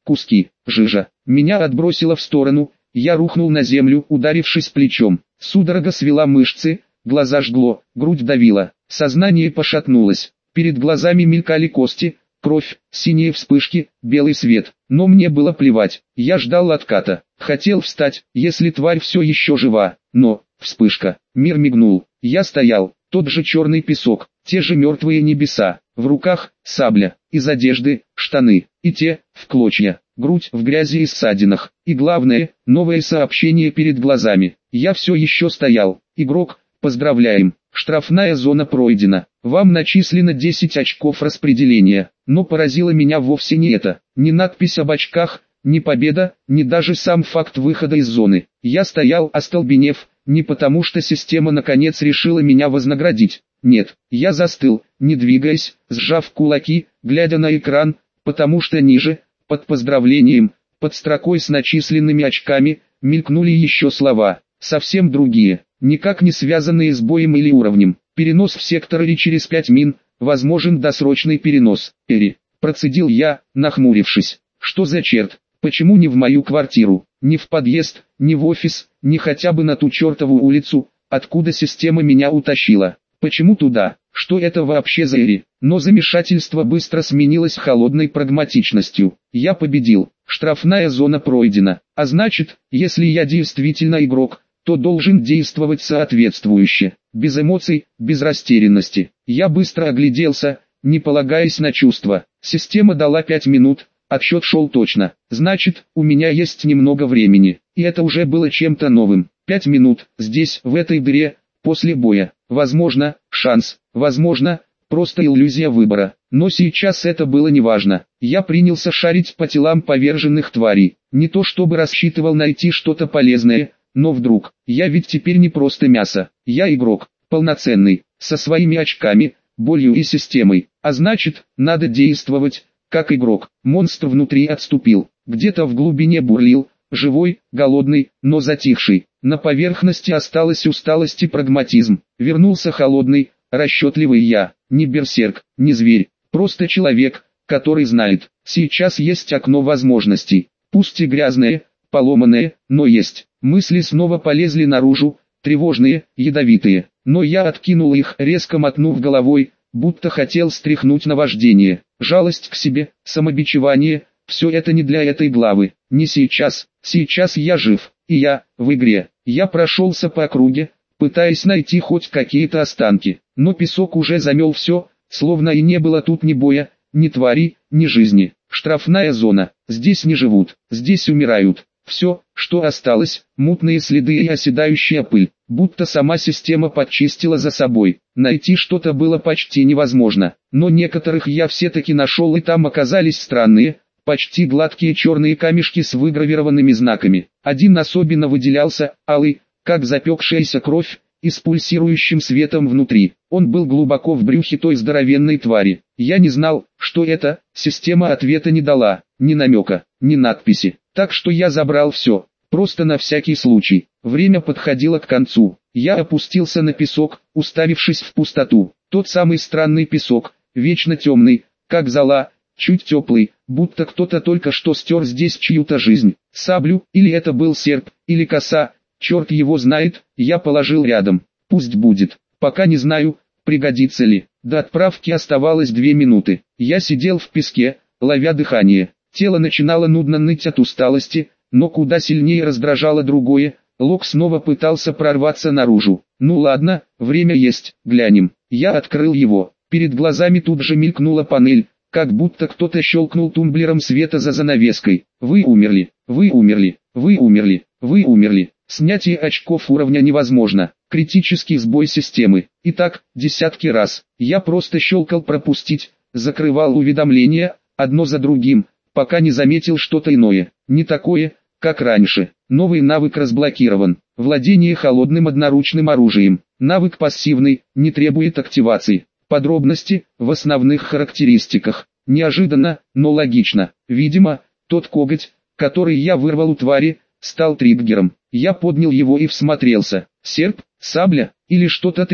куски, жижа. Меня отбросило в сторону, я рухнул на землю, ударившись плечом. Судорога свела мышцы, глаза жгло, грудь давила, сознание пошатнулось. Перед глазами мелькали кости, кровь, синие вспышки, белый свет. Но мне было плевать, я ждал отката. Хотел встать, если тварь все еще жива, но... Вспышка, мир мигнул, я стоял, тот же черный песок, те же мертвые небеса, в руках сабля, из одежды штаны, и те в клочья, грудь в грязи и ссадинах, и главное, новое сообщение перед глазами. Я все еще стоял. Игрок, поздравляем, штрафная зона пройдена, вам начислено 10 очков распределения. Но поразило меня вовсе не это, ни надпись об очках, ни победа, ни даже сам факт выхода из зоны. Я стоял остолбенев, не потому что система наконец решила меня вознаградить. Нет, я застыл, не двигаясь, сжав кулаки, глядя на экран, потому что ниже, под поздравлением, под строкой с начисленными очками, мелькнули еще слова, совсем другие, никак не связанные с боем или уровнем. Перенос в сектор Эри через 5 мин, возможен досрочный перенос. Эри, процедил я, нахмурившись. Что за черт? Почему не в мою квартиру, не в подъезд, не в офис, не хотя бы на ту чертову улицу, откуда система меня утащила? Почему туда? Что это вообще за Эри? Но замешательство быстро сменилось холодной прагматичностью. Я победил, штрафная зона пройдена, а значит, если я действительно игрок, то должен действовать соответствующе, без эмоций, без растерянности. Я быстро огляделся, не полагаясь на чувства. Система дала 5 минут. Отсчет шел точно, значит, у меня есть немного времени, и это уже было чем-то новым. 5 минут, здесь, в этой дыре, после боя. Возможно, шанс, возможно, просто иллюзия выбора. Но сейчас это было неважно. Я принялся шарить по телам поверженных тварей. Не то чтобы рассчитывал найти что-то полезное, но вдруг, я ведь теперь не просто мясо. Я игрок, полноценный, со своими очками, болью и системой. А значит, надо действовать. Как игрок, монстр внутри отступил, где-то в глубине бурлил, живой, голодный, но затихший. На поверхности осталась усталость и прагматизм. Вернулся холодный, расчетливый я, не берсерк, не зверь, просто человек, который знает, сейчас есть окно возможностей, пусть и грязное, поломанное, но есть. Мысли снова полезли наружу, тревожные, ядовитые, но я откинул их, резко мотнув головой, будто хотел стряхнуть наваждение. Жалость к себе, самобичевание, все это не для этой главы, не сейчас. Сейчас я жив, и я, в игре. Я прошелся по округе, пытаясь найти хоть какие-то останки, но песок уже замел все, словно и не было тут ни боя, ни тварей, ни жизни. Штрафная зона, здесь не живут, здесь умирают. Все, что осталось, мутные следы и оседающая пыль, будто сама система подчистила за собой. Найти что-то было почти невозможно, но некоторых я все-таки нашел, и там оказались странные, почти гладкие черные камешки с выгравированными знаками. Один особенно выделялся, алый, как запекшаяся кровь, и с пульсирующим светом внутри. Он был глубоко в брюхе той здоровенной твари. Я не знал, что это, система ответа не дала, ни намека, ни надписи. Так что я забрал все, просто на всякий случай. Время подходило к концу. Я опустился на песок, уставившись в пустоту. Тот самый странный песок, вечно темный, как зола, чуть теплый, будто кто-то только что стер здесь чью-то жизнь. Саблю, или это был серп, или коса, черт его знает, я положил рядом. Пусть будет, пока не знаю, пригодится ли. До отправки оставалось 2 минуты. Я сидел в песке, ловя дыхание. Тело начинало нудно ныть от усталости, но куда сильнее раздражало другое. Лок снова пытался прорваться наружу. Ну ладно, время есть, глянем. Я открыл его. Перед глазами тут же мелькнула панель, как будто кто-то щелкнул тумблером света за занавеской. Вы умерли, вы умерли, вы умерли, вы умерли. Снятие очков уровня невозможно. Критический сбой системы. Итак, десятки раз. Я просто щелкал пропустить, закрывал уведомления, одно за другим, пока не заметил что-то иное. Не такое, как раньше. Новый навык разблокирован. Владение холодным одноручным оружием. Навык пассивный, не требует активации. Подробности в основных характеристиках. Неожиданно, но логично. Видимо, тот коготь, который я вырвал у твари, стал триггером. Я поднял его и всмотрелся. Серп, сабля или что-то третье.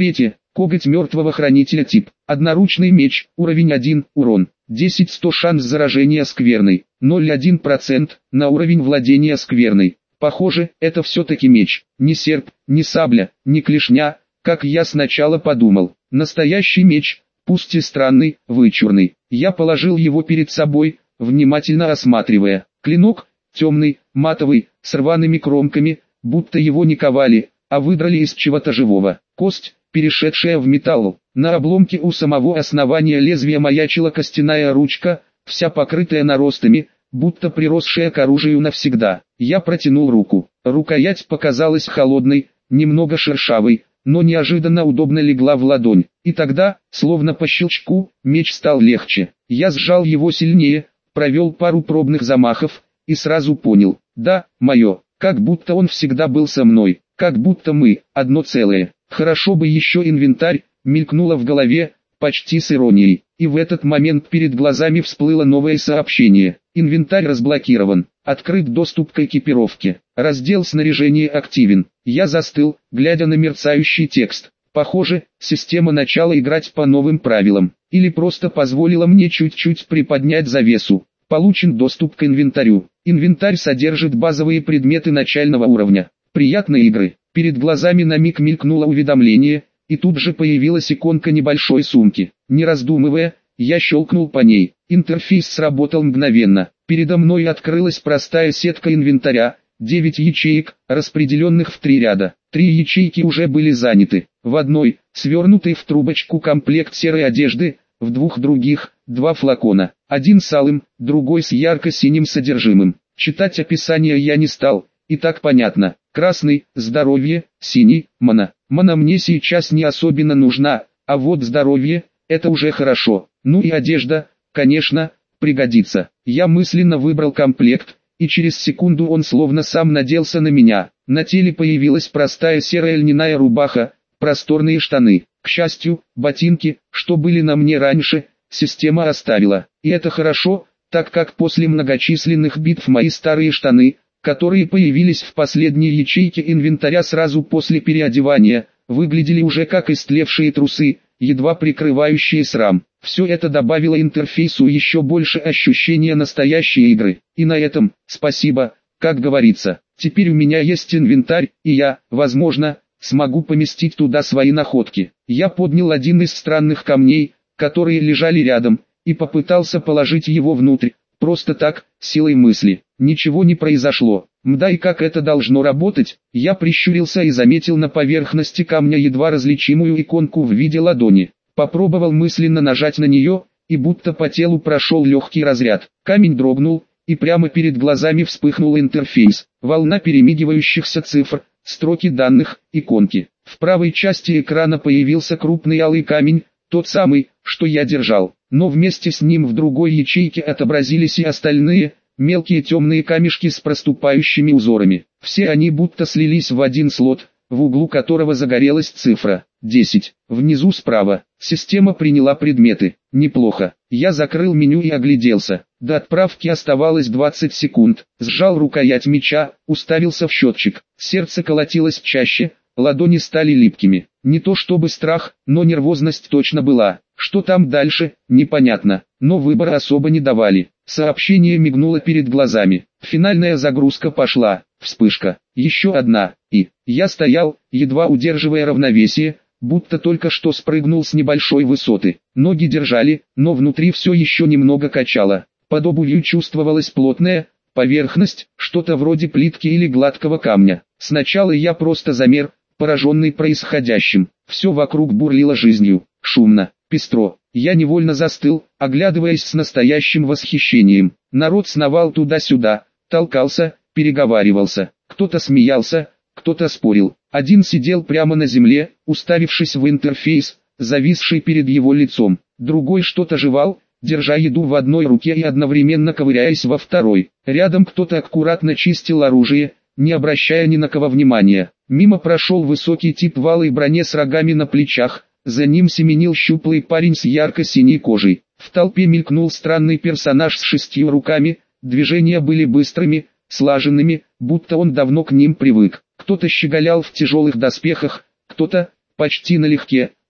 Коготь мертвого хранителя тип. Одноручный меч, уровень 1, урон. 10-100 шанс заражения скверной. 0,1% на уровень владения скверной. Похоже, это все-таки меч. Не серп, не сабля, не клешня, как я сначала подумал. Настоящий меч, пусть и странный, вычурный. Я положил его перед собой, внимательно осматривая. Клинок, темный, матовый, с рваными кромками, будто его не ковали, а выдрали из чего-то живого. Кость, перешедшая в металл. На обломке у самого основания лезвия маячила костяная ручка, вся покрытая наростами, будто приросшая к оружию навсегда. Я протянул руку. Рукоять показалась холодной, немного шершавой, но неожиданно удобно легла в ладонь. И тогда, словно по щелчку, меч стал легче. Я сжал его сильнее, провел пару пробных замахов, и сразу понял, да, мое, как будто он всегда был со мной, как будто мы, одно целое. Хорошо бы еще инвентарь, мелькнуло в голове, почти с иронией. И в этот момент перед глазами всплыло новое сообщение. Инвентарь разблокирован. Открыт доступ к экипировке. Раздел снаряжения активен. Я застыл, глядя на мерцающий текст. Похоже, система начала играть по новым правилам. Или просто позволила мне чуть-чуть приподнять завесу. Получен доступ к инвентарю. Инвентарь содержит базовые предметы начального уровня. Приятной игры. Перед глазами на миг мелькнуло уведомление, и тут же появилась иконка небольшой сумки. Не раздумывая, я щелкнул по ней. Интерфейс сработал мгновенно. Передо мной открылась простая сетка инвентаря, 9 ячеек, распределенных в 3 ряда. 3 ячейки уже были заняты. В одной, свернутый в трубочку комплект серой одежды, в 2 других, 2 флакона. Один с алым, другой с ярко-синим содержимым. Читать описание я не стал, и так понятно. Красный – здоровье, синий – мана. Мана мне сейчас не особенно нужна, а вот здоровье – это уже хорошо. Ну и одежда, конечно, пригодится. Я мысленно выбрал комплект, и через секунду он словно сам наделся на меня. На теле появилась простая серая льняная рубаха, просторные штаны. К счастью, ботинки, что были на мне раньше, система оставила. И это хорошо, так как после многочисленных битв мои старые штаны, которые появились в последней ячейке инвентаря сразу после переодевания, выглядели уже как истлевшие трусы, едва прикрывающие срам. Все это добавило интерфейсу еще больше ощущения настоящей игры. И на этом, спасибо, как говорится. Теперь у меня есть инвентарь, и я, возможно, смогу поместить туда свои находки. Я поднял один из странных камней, которые лежали рядом, и попытался положить его внутрь. Просто так, силой мысли. Ничего не произошло. Мда, и как это должно работать? Я прищурился и заметил на поверхности камня едва различимую иконку в виде ладони. Попробовал мысленно нажать на нее, и будто по телу прошел легкий разряд. Камень дрогнул, и прямо перед глазами вспыхнул интерфейс. Волна перемигивающихся цифр, строки данных, иконки. В правой части экрана появился крупный алый камень, тот самый, что я держал. Но вместе с ним в другой ячейке отобразились и остальные, мелкие темные камешки с проступающими узорами. Все они будто слились в один слот, в углу которого загорелась цифра 10. Внизу справа, система приняла предметы. Неплохо. Я закрыл меню и огляделся. До отправки оставалось 20 секунд. Сжал рукоять меча, уставился в счетчик. Сердце колотилось чаще, ладони стали липкими. Не то чтобы страх, но нервозность точно была. Что там дальше, непонятно, но выбора особо не давали. Сообщение мигнуло перед глазами. Финальная загрузка пошла. Вспышка. Еще одна. И я стоял, едва удерживая равновесие, будто только что спрыгнул с небольшой высоты. Ноги держали, но внутри все еще немного качало. Под обувью чувствовалась плотная поверхность, что-то вроде плитки или гладкого камня. Сначала я просто замер, пораженный происходящим. Все вокруг бурлило жизнью, шумно, пестро. Я невольно застыл, оглядываясь с настоящим восхищением. Народ сновал туда-сюда, толкался, переговаривался. Кто-то смеялся, кто-то спорил. Один сидел прямо на земле, уставившись в интерфейс, зависший перед его лицом. Другой что-то жевал, держа еду в одной руке и одновременно ковыряясь во второй. Рядом кто-то аккуратно чистил оружие, не обращая ни на кого внимания. Мимо прошел высокий тип в алой броне с рогами на плечах, за ним семенил щуплый парень с ярко-синей кожей. В толпе мелькнул странный персонаж с 6 руками, движения были быстрыми, слаженными, будто он давно к ним привык. Кто-то щеголял в тяжелых доспехах, кто-то, почти налегке,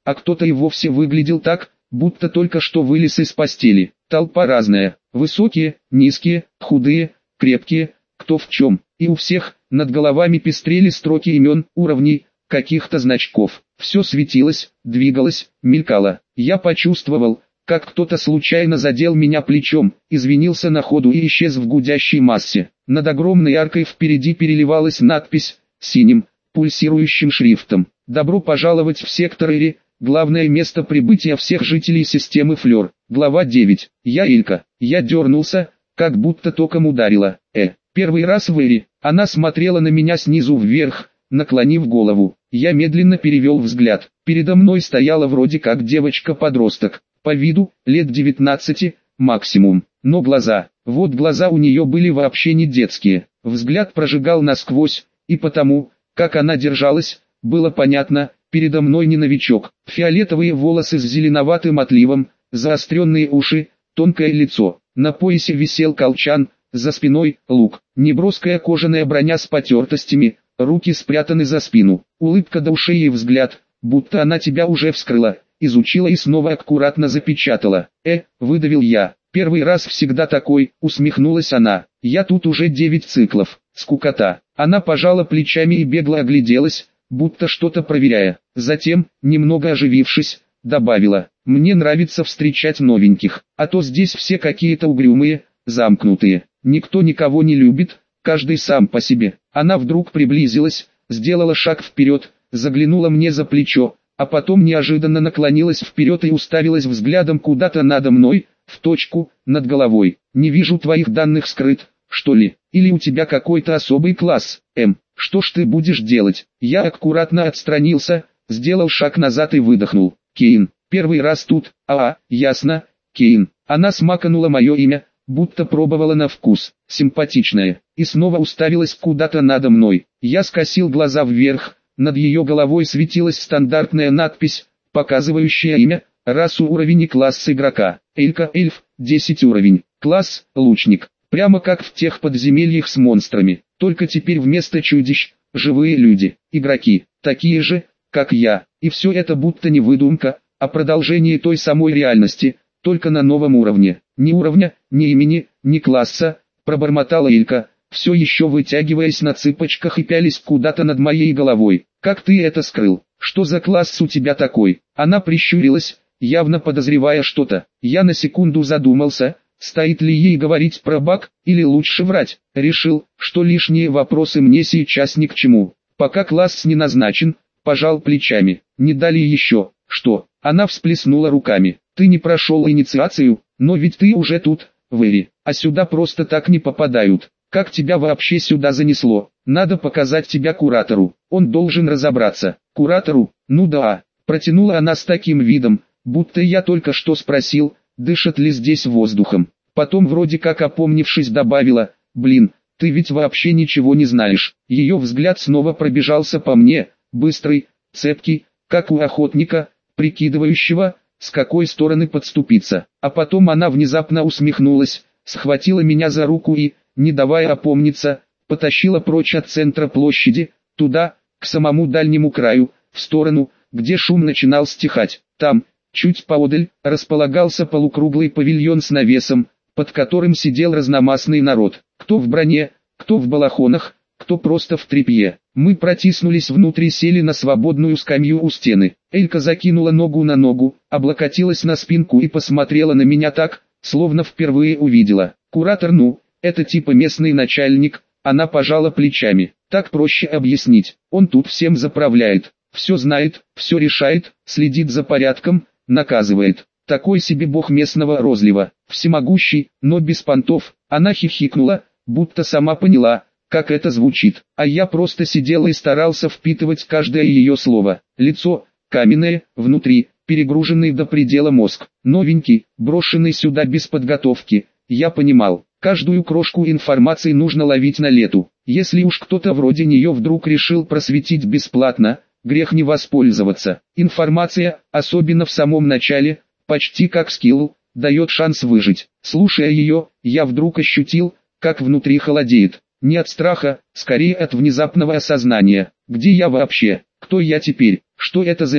а кто-то и вовсе выглядел так, будто только что вылез из постели. Толпа разная, высокие, низкие, худые, крепкие, кто в чем, и у всех над головами пестрели строки имен, уровней, каких-то значков. Все светилось, двигалось, мелькало. Я почувствовал, как кто-то случайно задел меня плечом, извинился на ходу и исчез в гудящей массе. Над огромной аркой впереди переливалась надпись, синим, пульсирующим шрифтом: «Добро пожаловать в сектор Ири, главное место прибытия всех жителей системы Флёр». Глава 9. Я Илька. Я дернулся, как будто током ударило. Первый раз в Ири. Она смотрела на меня снизу вверх, наклонив голову. Я медленно перевел взгляд. Передо мной стояла вроде как девочка-подросток. По виду, лет 19, максимум. Но глаза, вот глаза у нее были вообще не детские. Взгляд прожигал насквозь, и потому, как она держалась, было понятно, передо мной не новичок. Фиолетовые волосы с зеленоватым отливом, заостренные уши, тонкое лицо. На поясе висел колчан, за спиной лук. Неброская кожаная броня с потертостями, руки спрятаны за спину. Улыбка до ушей и взгляд, будто она тебя уже вскрыла, изучила и снова аккуратно запечатала. Выдавил я. Первый раз всегда такой, усмехнулась она. Я тут уже 9 циклов. Скукота. Она пожала плечами и бегло огляделась, будто что-то проверяя. Затем, немного оживившись, добавила: «Мне нравится встречать новеньких, а то здесь все какие-то угрюмые, замкнутые. Никто никого не любит, каждый сам по себе». Она вдруг приблизилась, сделала шаг вперед, заглянула мне за плечо, а потом неожиданно наклонилась вперед и уставилась взглядом куда-то надо мной, в точку, над головой. «Не вижу твоих данных, скрыт, что ли? Или у тебя какой-то особый класс? Что ж ты будешь делать?» Я аккуратно отстранился, сделал шаг назад и выдохнул. «Кейн, первый раз тут, ясно, Кейн». Она смаканула мое имя, будто пробовала на вкус, симпатичная, и снова уставилась куда-то надо мной. Я скосил глаза вверх, над ее головой светилась стандартная надпись, показывающая имя, расу, уровень и класс игрока. Элька, эльф, 10 уровень, класс, лучник. Прямо как в тех подземельях с монстрами, только теперь вместо чудищ, живые люди, игроки, такие же, как я. И все это будто не выдумка, а продолжение той самой реальности, только на новом уровне. Ни уровня, ни имени, ни класса, пробормотала Илька, все еще вытягиваясь на цыпочках и пялись куда-то над моей головой. «Как ты это скрыл? Что за класс у тебя такой?» Она прищурилась, явно подозревая что-то. Я на секунду задумался, стоит ли ей говорить про баг, или лучше врать. Решил, что лишние вопросы мне сейчас ни к чему. Пока класс не назначен, пожал плечами. Не дали еще. Что? Она всплеснула руками. Ты не прошел инициацию, но ведь ты уже тут, в Ири, а сюда просто так не попадают. Как тебя вообще сюда занесло? Надо показать тебя куратору, он должен разобраться. Куратору? Ну да, протянула она с таким видом, будто я только что спросил, дышит ли здесь воздухом. Потом вроде как опомнившись добавила: «Блин, ты ведь вообще ничего не знаешь». Ее взгляд снова пробежался по мне, быстрый, цепкий, как у охотника, прикидывающего, с какой стороны подступиться. А потом она внезапно усмехнулась, схватила меня за руку и, не давая опомниться, потащила прочь от центра площади, туда, к самому дальнему краю, в сторону, где шум начинал стихать. Там, чуть поодаль, располагался полукруглый павильон с навесом, под которым сидел разномастный народ. Кто в броне, кто в балахонах, кто просто в тряпье. Мы протиснулись внутрь и сели на свободную скамью у стены. Элька закинула ногу на ногу, облокотилась на спинку и посмотрела на меня так, словно впервые увидела. «Куратор, ну, это типа местный начальник». Она пожала плечами. «Так проще объяснить. Он тут всем заправляет, все знает, все решает, следит за порядком, наказывает. Такой себе бог местного розлива, всемогущий, но без понтов». Она хихикнула, будто сама поняла, как это звучит. А я просто сидел и старался впитывать каждое ее слово. Лицо каменное, внутри перегруженный до предела мозг, новенький, брошенный сюда без подготовки. Я понимал, каждую крошку информации нужно ловить на лету. Если уж кто-то вроде нее вдруг решил просветить бесплатно, грех не воспользоваться. Информация, особенно в самом начале, почти как скилл, дает шанс выжить. Слушая ее, я вдруг ощутил, как внутри холодеет. Не от страха, скорее от внезапного осознания. Где я вообще? Кто я теперь? Что это за мир?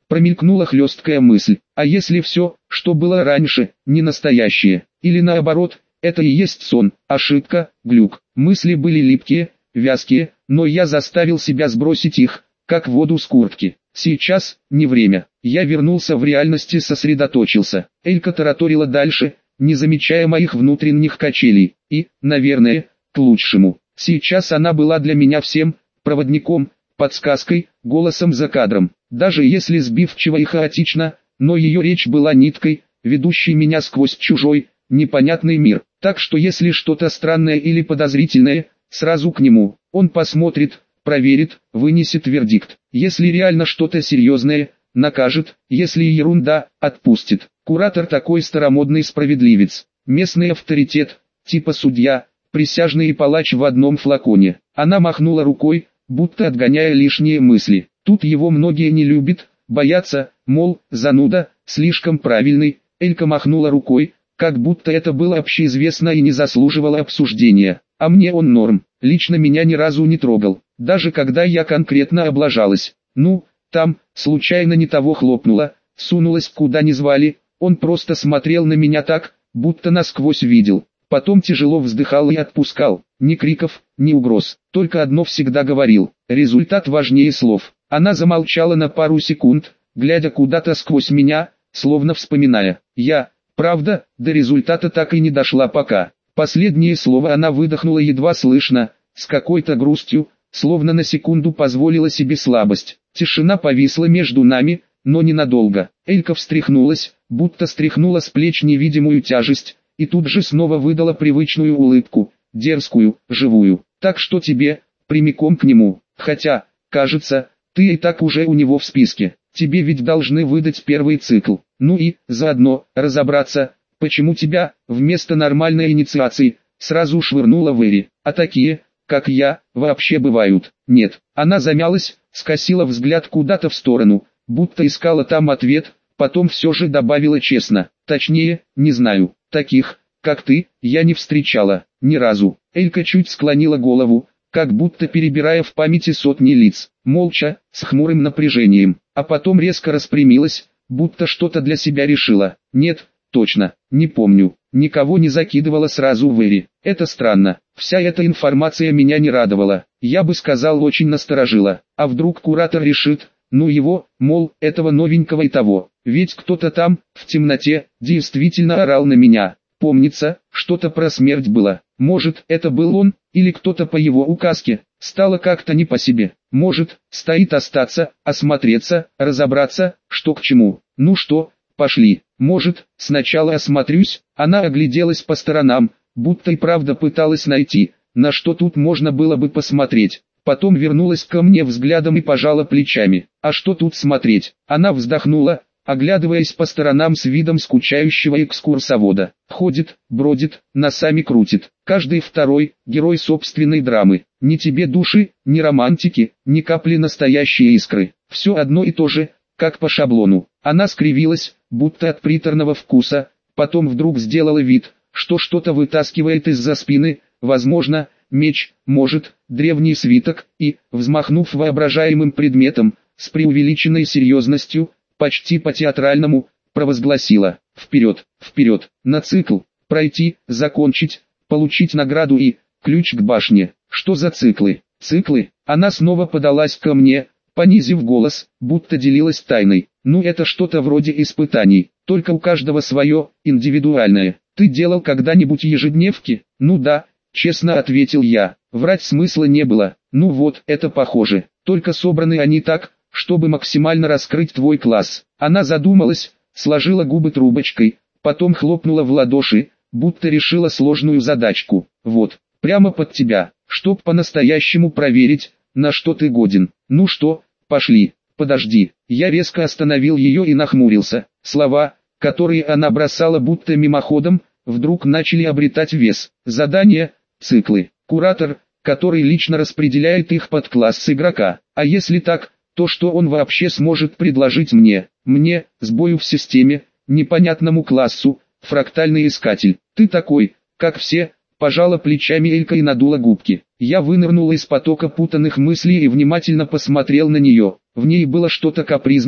Промелькнула хлесткая мысль, а если все, что было раньше, не настоящее, или наоборот, это и есть сон, ошибка, глюк. Мысли были липкие, вязкие, но я заставил себя сбросить их, как воду с куртки. Сейчас, не время. Я вернулся в реальность и сосредоточился. Элька тараторила дальше, не замечая моих внутренних качелей, и, наверное, к лучшему. Сейчас она была для меня всем, проводником, подсказкой, голосом за кадром. Даже если сбивчиво и хаотично, но ее речь была ниткой, ведущей меня сквозь чужой, непонятный мир. Так что если что-то странное или подозрительное, сразу к нему. Он посмотрит, проверит, вынесет вердикт. Если реально что-то серьезное, накажет, если ерунда, отпустит. Куратор такой старомодный справедливец, местный авторитет, типа судья, присяжный и палач в одном флаконе. Она махнула рукой, будто отгоняя лишние мысли. Тут его многие не любят, боятся, мол, зануда, слишком правильный. Элька махнула рукой, как будто это было общеизвестно и не заслуживало обсуждения. А мне он норм, лично меня ни разу не трогал, даже когда я конкретно облажалась. Ну, там, случайно не того хлопнула, сунулась куда не звали, он просто смотрел на меня так, будто насквозь видел. Потом тяжело вздыхал и отпускал, ни криков, ни угроз, только одно всегда говорил, результат важнее слов. Она замолчала на пару секунд, глядя куда-то сквозь меня, словно вспоминая. Я, правда, до результата так и не дошла пока. Последнее слово она выдохнула едва слышно, с какой-то грустью, словно на секунду позволила себе слабость. Тишина повисла между нами, но ненадолго. Элька встряхнулась, будто стряхнула с плеч невидимую тяжесть, и тут же снова выдала привычную улыбку, дерзкую, живую. Так что тебе, прямиком к нему, хотя, кажется, ты и так уже у него в списке. Тебе ведь должны выдать первый цикл. Ну и, заодно, разобраться, почему тебя, вместо нормальной инициации, сразу швырнула в Эри. А такие, как я, вообще бывают. Нет. Она замялась, скосила взгляд куда-то в сторону, будто искала там ответ, потом все же добавила честно. Точнее, не знаю. Таких, как ты, я не встречала, ни разу. Элька чуть склонила голову, как будто перебирая в памяти сотни лиц, молча, с хмурым напряжением, а потом резко распрямилась, будто что-то для себя решила. Нет, точно, не помню, никого не закидывала сразу в Эри. Это странно, вся эта информация меня не радовала, я бы сказал, очень насторожила. А вдруг куратор решит, ну его, мол, этого новенького и того, ведь кто-то там, в темноте, действительно орал на меня. Помнится, что-то про смерть было. Может, это был он, или кто-то по его указке. Стало как-то не по себе. Может, стоит остаться, осмотреться, разобраться, что к чему. Ну что, пошли. Может, сначала осмотрюсь. Она огляделась по сторонам, будто и правда пыталась найти, на что тут можно было бы посмотреть. Потом вернулась ко мне взглядом и пожала плечами. А что тут смотреть? Она вздохнула, оглядываясь по сторонам с видом скучающего экскурсовода. Ходит, бродит, носами крутит. Каждый второй – герой собственной драмы. Ни тебе души, ни романтики, ни капли настоящей искры. Все одно и то же, как по шаблону. Она скривилась, будто от приторного вкуса, потом вдруг сделала вид, что что-то вытаскивает из-за спины, возможно, меч, может, древний свиток, и, взмахнув воображаемым предметом, с преувеличенной серьезностью, почти по-театральному, провозгласила: «Вперед, вперед, на цикл, пройти, закончить, получить награду и ключ к башне». Что за циклы? Циклы? Она снова подалась ко мне, понизив голос, будто делилась тайной. Ну это что-то вроде испытаний, только у каждого свое, индивидуальное. Ты делал когда-нибудь ежедневки? Ну да, честно ответил я. Врать смысла не было. Ну вот, это похоже. Только собраны они так, чтобы максимально раскрыть твой класс. Она задумалась, сложила губы трубочкой, потом хлопнула в ладоши, будто решила сложную задачку. Вот, прямо под тебя, чтоб по-настоящему проверить, на что ты годен. Ну что, пошли. Подожди. Я резко остановил ее и нахмурился. Слова, которые она бросала будто мимоходом, вдруг начали обретать вес. Задания, циклы. Куратор, который лично распределяет их под класс игрока. А если так, то что он вообще сможет предложить мне, сбою в системе, непонятному классу, фрактальный искатель? Ты такой, как все, пожала плечами Элька и надула губки. Я вынырнул из потока путанных мыслей и внимательно посмотрел на нее. В ней было что-то капризное,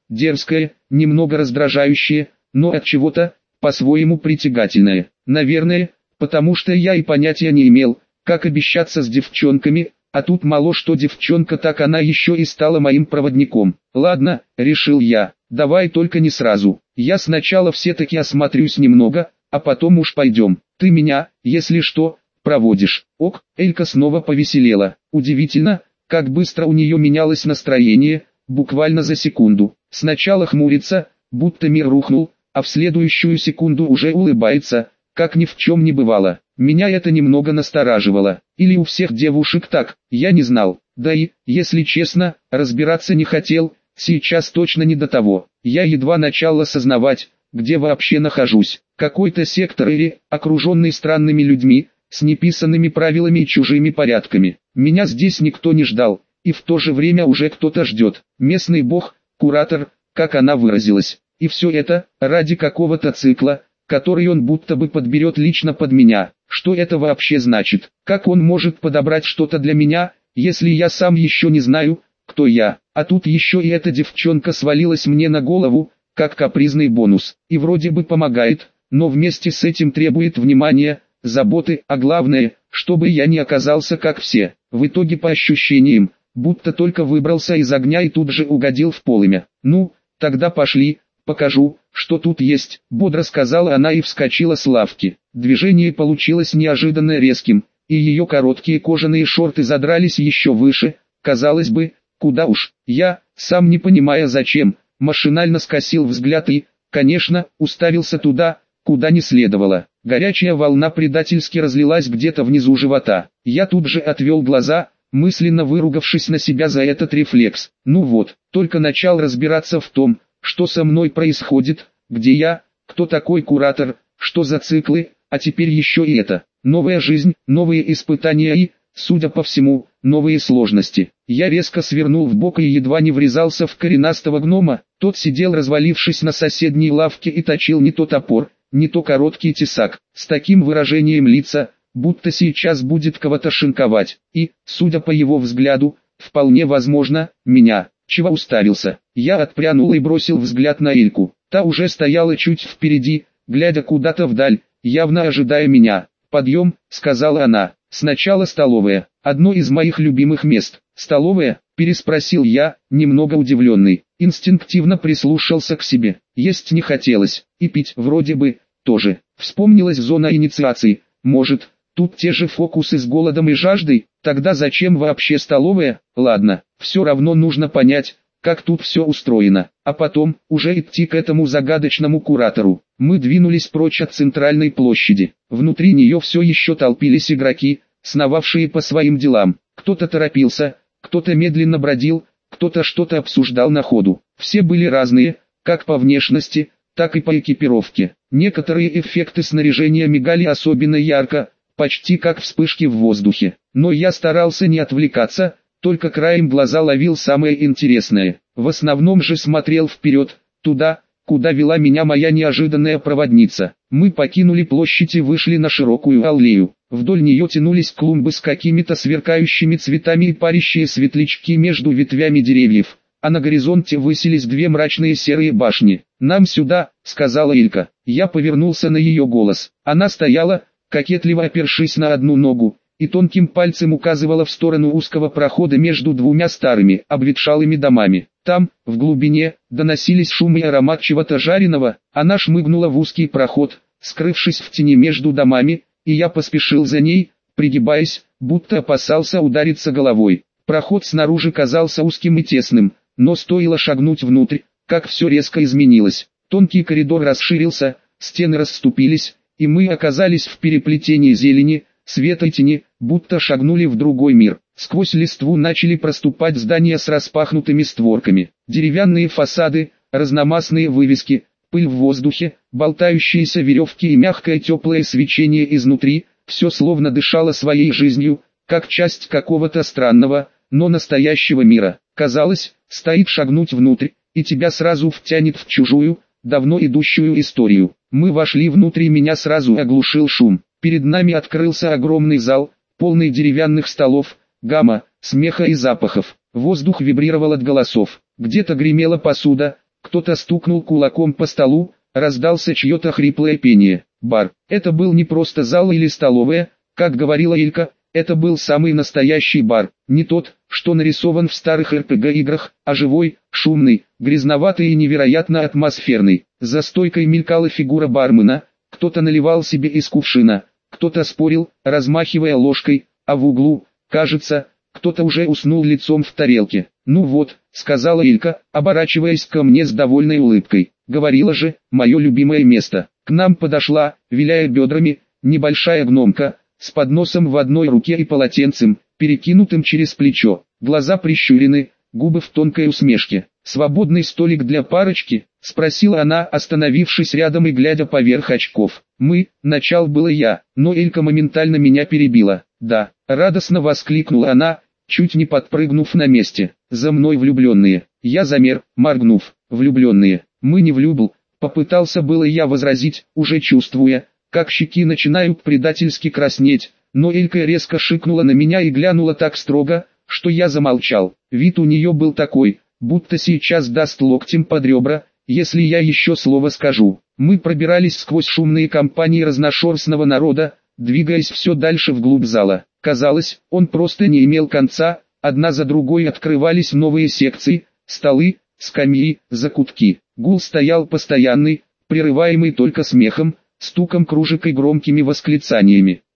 дерзкое, немного раздражающее, но от чего-то по-своему притягательное. Наверное, потому что я и понятия не имел, как обещаться с девчонками, а тут мало что девчонка, так она еще и стала моим проводником. Ладно, решил я, давай только не сразу. Я сначала все-таки осмотрюсь немного, а потом уж пойдем. Ты меня, если что, проводишь. Ок, Элька снова повеселела. Удивительно, как быстро у нее менялось настроение, буквально за секунду. Сначала хмурится, будто мир рухнул, а в следующую секунду уже улыбается, как ни в чем не бывало. Меня это немного настораживало. Или у всех девушек так, я не знал. Да и, если честно, разбираться не хотел, сейчас точно не до того. Я едва начал осознавать, где вообще нахожусь. Какой-то сектор или, окруженный странными людьми, с неписанными правилами и чужими порядками. Меня здесь никто не ждал, и в то же время уже кто-то ждет. Местный бог, куратор, как она выразилась. И все это, ради какого-то цикла, который он будто бы подберет лично под меня. Что это вообще значит? Как он может подобрать что-то для меня, если я сам еще не знаю, кто я? А тут еще и эта девчонка свалилась мне на голову, как капризный бонус. И вроде бы помогает, но вместе с этим требует внимания, заботы, а главное, чтобы я не оказался как все. В итоге по ощущениям, будто только выбрался из огня и тут же угодил в полымя. Ну, тогда пошли, покажу, что тут есть, бодро сказала она и вскочила с лавки. Движение получилось неожиданно резким, и ее короткие кожаные шорты задрались еще выше, казалось бы, куда уж. Я, сам не понимая зачем, машинально скосил взгляд и, конечно, уставился туда, куда не следовало. Горячая волна предательски разлилась где-то внизу живота. Я тут же отвел глаза, мысленно выругавшись на себя за этот рефлекс. Ну вот, только начал разбираться в том, что со мной происходит, где я, кто такой куратор, что за циклы, а теперь еще и это. Новая жизнь, новые испытания и, судя по всему, новые сложности. Я резко свернул вбок и едва не врезался в коренастого гнома. Тот сидел, развалившись на соседней лавке, и точил не то топор, не то короткий тесак, с таким выражением лица, будто сейчас будет кого-то шинковать. И, судя по его взгляду, вполне возможно, меня. Чего уставился? Я отпрянул и бросил взгляд на Эльку. Та уже стояла чуть впереди, глядя куда-то вдаль, явно ожидая меня. «Подъем», — сказала она. «Сначала столовая. Одно из моих любимых мест». «Столовая?» — переспросил я, немного удивленный. Инстинктивно прислушался к себе. Есть не хотелось, и пить вроде бы тоже. Вспомнилась зона инициации. Может, тут те же фокусы с голодом и жаждой? Тогда зачем вообще столовая? Ладно, все равно нужно понять, как тут все устроено, а потом, уже идти к этому загадочному куратору. Мы двинулись прочь от центральной площади. Внутри нее все еще толпились игроки, сновавшие по своим делам. Кто-то торопился, кто-то медленно бродил, кто-то что-то обсуждал на ходу. Все были разные, как по внешности, так и по экипировке. Некоторые эффекты снаряжения мигали особенно ярко, почти как вспышки в воздухе. Но я старался не отвлекаться, только краем глаза ловил самое интересное. В основном же смотрел вперед, туда, куда вела меня моя неожиданная проводница. Мы покинули площадь и вышли на широкую аллею. Вдоль нее тянулись клумбы с какими-то сверкающими цветами и парящие светлячки между ветвями деревьев, а на горизонте высились две мрачные серые башни. «Нам сюда», — сказала Элька. Я повернулся на ее голос. Она стояла, кокетливо опершись на одну ногу, и тонким пальцем указывала в сторону узкого прохода между двумя старыми, обветшалыми домами. Там, в глубине, доносились шум и аромат чего-то жареного. Она шмыгнула в узкий проход, скрывшись в тени между домами, и я поспешил за ней, пригибаясь, будто опасался удариться головой. Проход снаружи казался узким и тесным, но стоило шагнуть внутрь, как все резко изменилось. Тонкий коридор расширился, стены расступились, и мы оказались в переплетении зелени, света и тени, будто шагнули в другой мир. Сквозь листву начали проступать здания с распахнутыми створками, деревянные фасады, разномастные вывески, пыль в воздухе, болтающиеся веревки и мягкое теплое свечение изнутри, все словно дышало своей жизнью, как часть какого-то странного, но настоящего мира. Казалось, стоит шагнуть внутрь, и тебя сразу втянет в чужую, давно идущую историю. Мы вошли внутрь, и меня сразу оглушил шум. Перед нами открылся огромный зал, полный деревянных столов, гамма, смеха и запахов. Воздух вибрировал от голосов. Где-то гремела посуда, Кто-то стукнул кулаком по столу, раздался чье-то хриплое пение. Бар. Это был не просто зал или столовая, как говорила Элька, это был самый настоящий бар. Не тот, что нарисован в старых РПГ-играх, а живой, шумный, грязноватый и невероятно атмосферный. За стойкой мелькала фигура бармена, кто-то наливал себе из кувшина, кто-то спорил, размахивая ложкой, а в углу, кажется, кто-то уже уснул лицом в тарелке. «Ну вот», — сказала Элька, оборачиваясь ко мне с довольной улыбкой. «Говорила же, мое любимое место». К нам подошла, виляя бедрами, небольшая гномка, с подносом в одной руке и полотенцем, перекинутым через плечо. Глаза прищурены, губы в тонкой усмешке. «Свободный столик для парочки?» — спросила она, остановившись рядом и глядя поверх очков. Начал было я, но Элька моментально меня перебила. «Да», — радостно воскликнула она, чуть не подпрыгнув на месте. «За мной влюбленные». Я замер, моргнув. «Влюбленные. Мы не влюбл». Попытался было я возразить, уже чувствуя, как щеки начинают предательски краснеть, но Элька резко шикнула на меня и глянула так строго, что я замолчал. Вид у нее был такой, будто сейчас даст локтем под ребра, если я еще слово скажу. Мы пробирались сквозь шумные компании разношерстного народа, двигаясь все дальше вглубь зала. Казалось, он просто не имел конца, одна за другой открывались новые секции, столы, скамьи, закутки. Гул стоял постоянный, прерываемый только смехом, стуком кружек и громкими восклицаниями.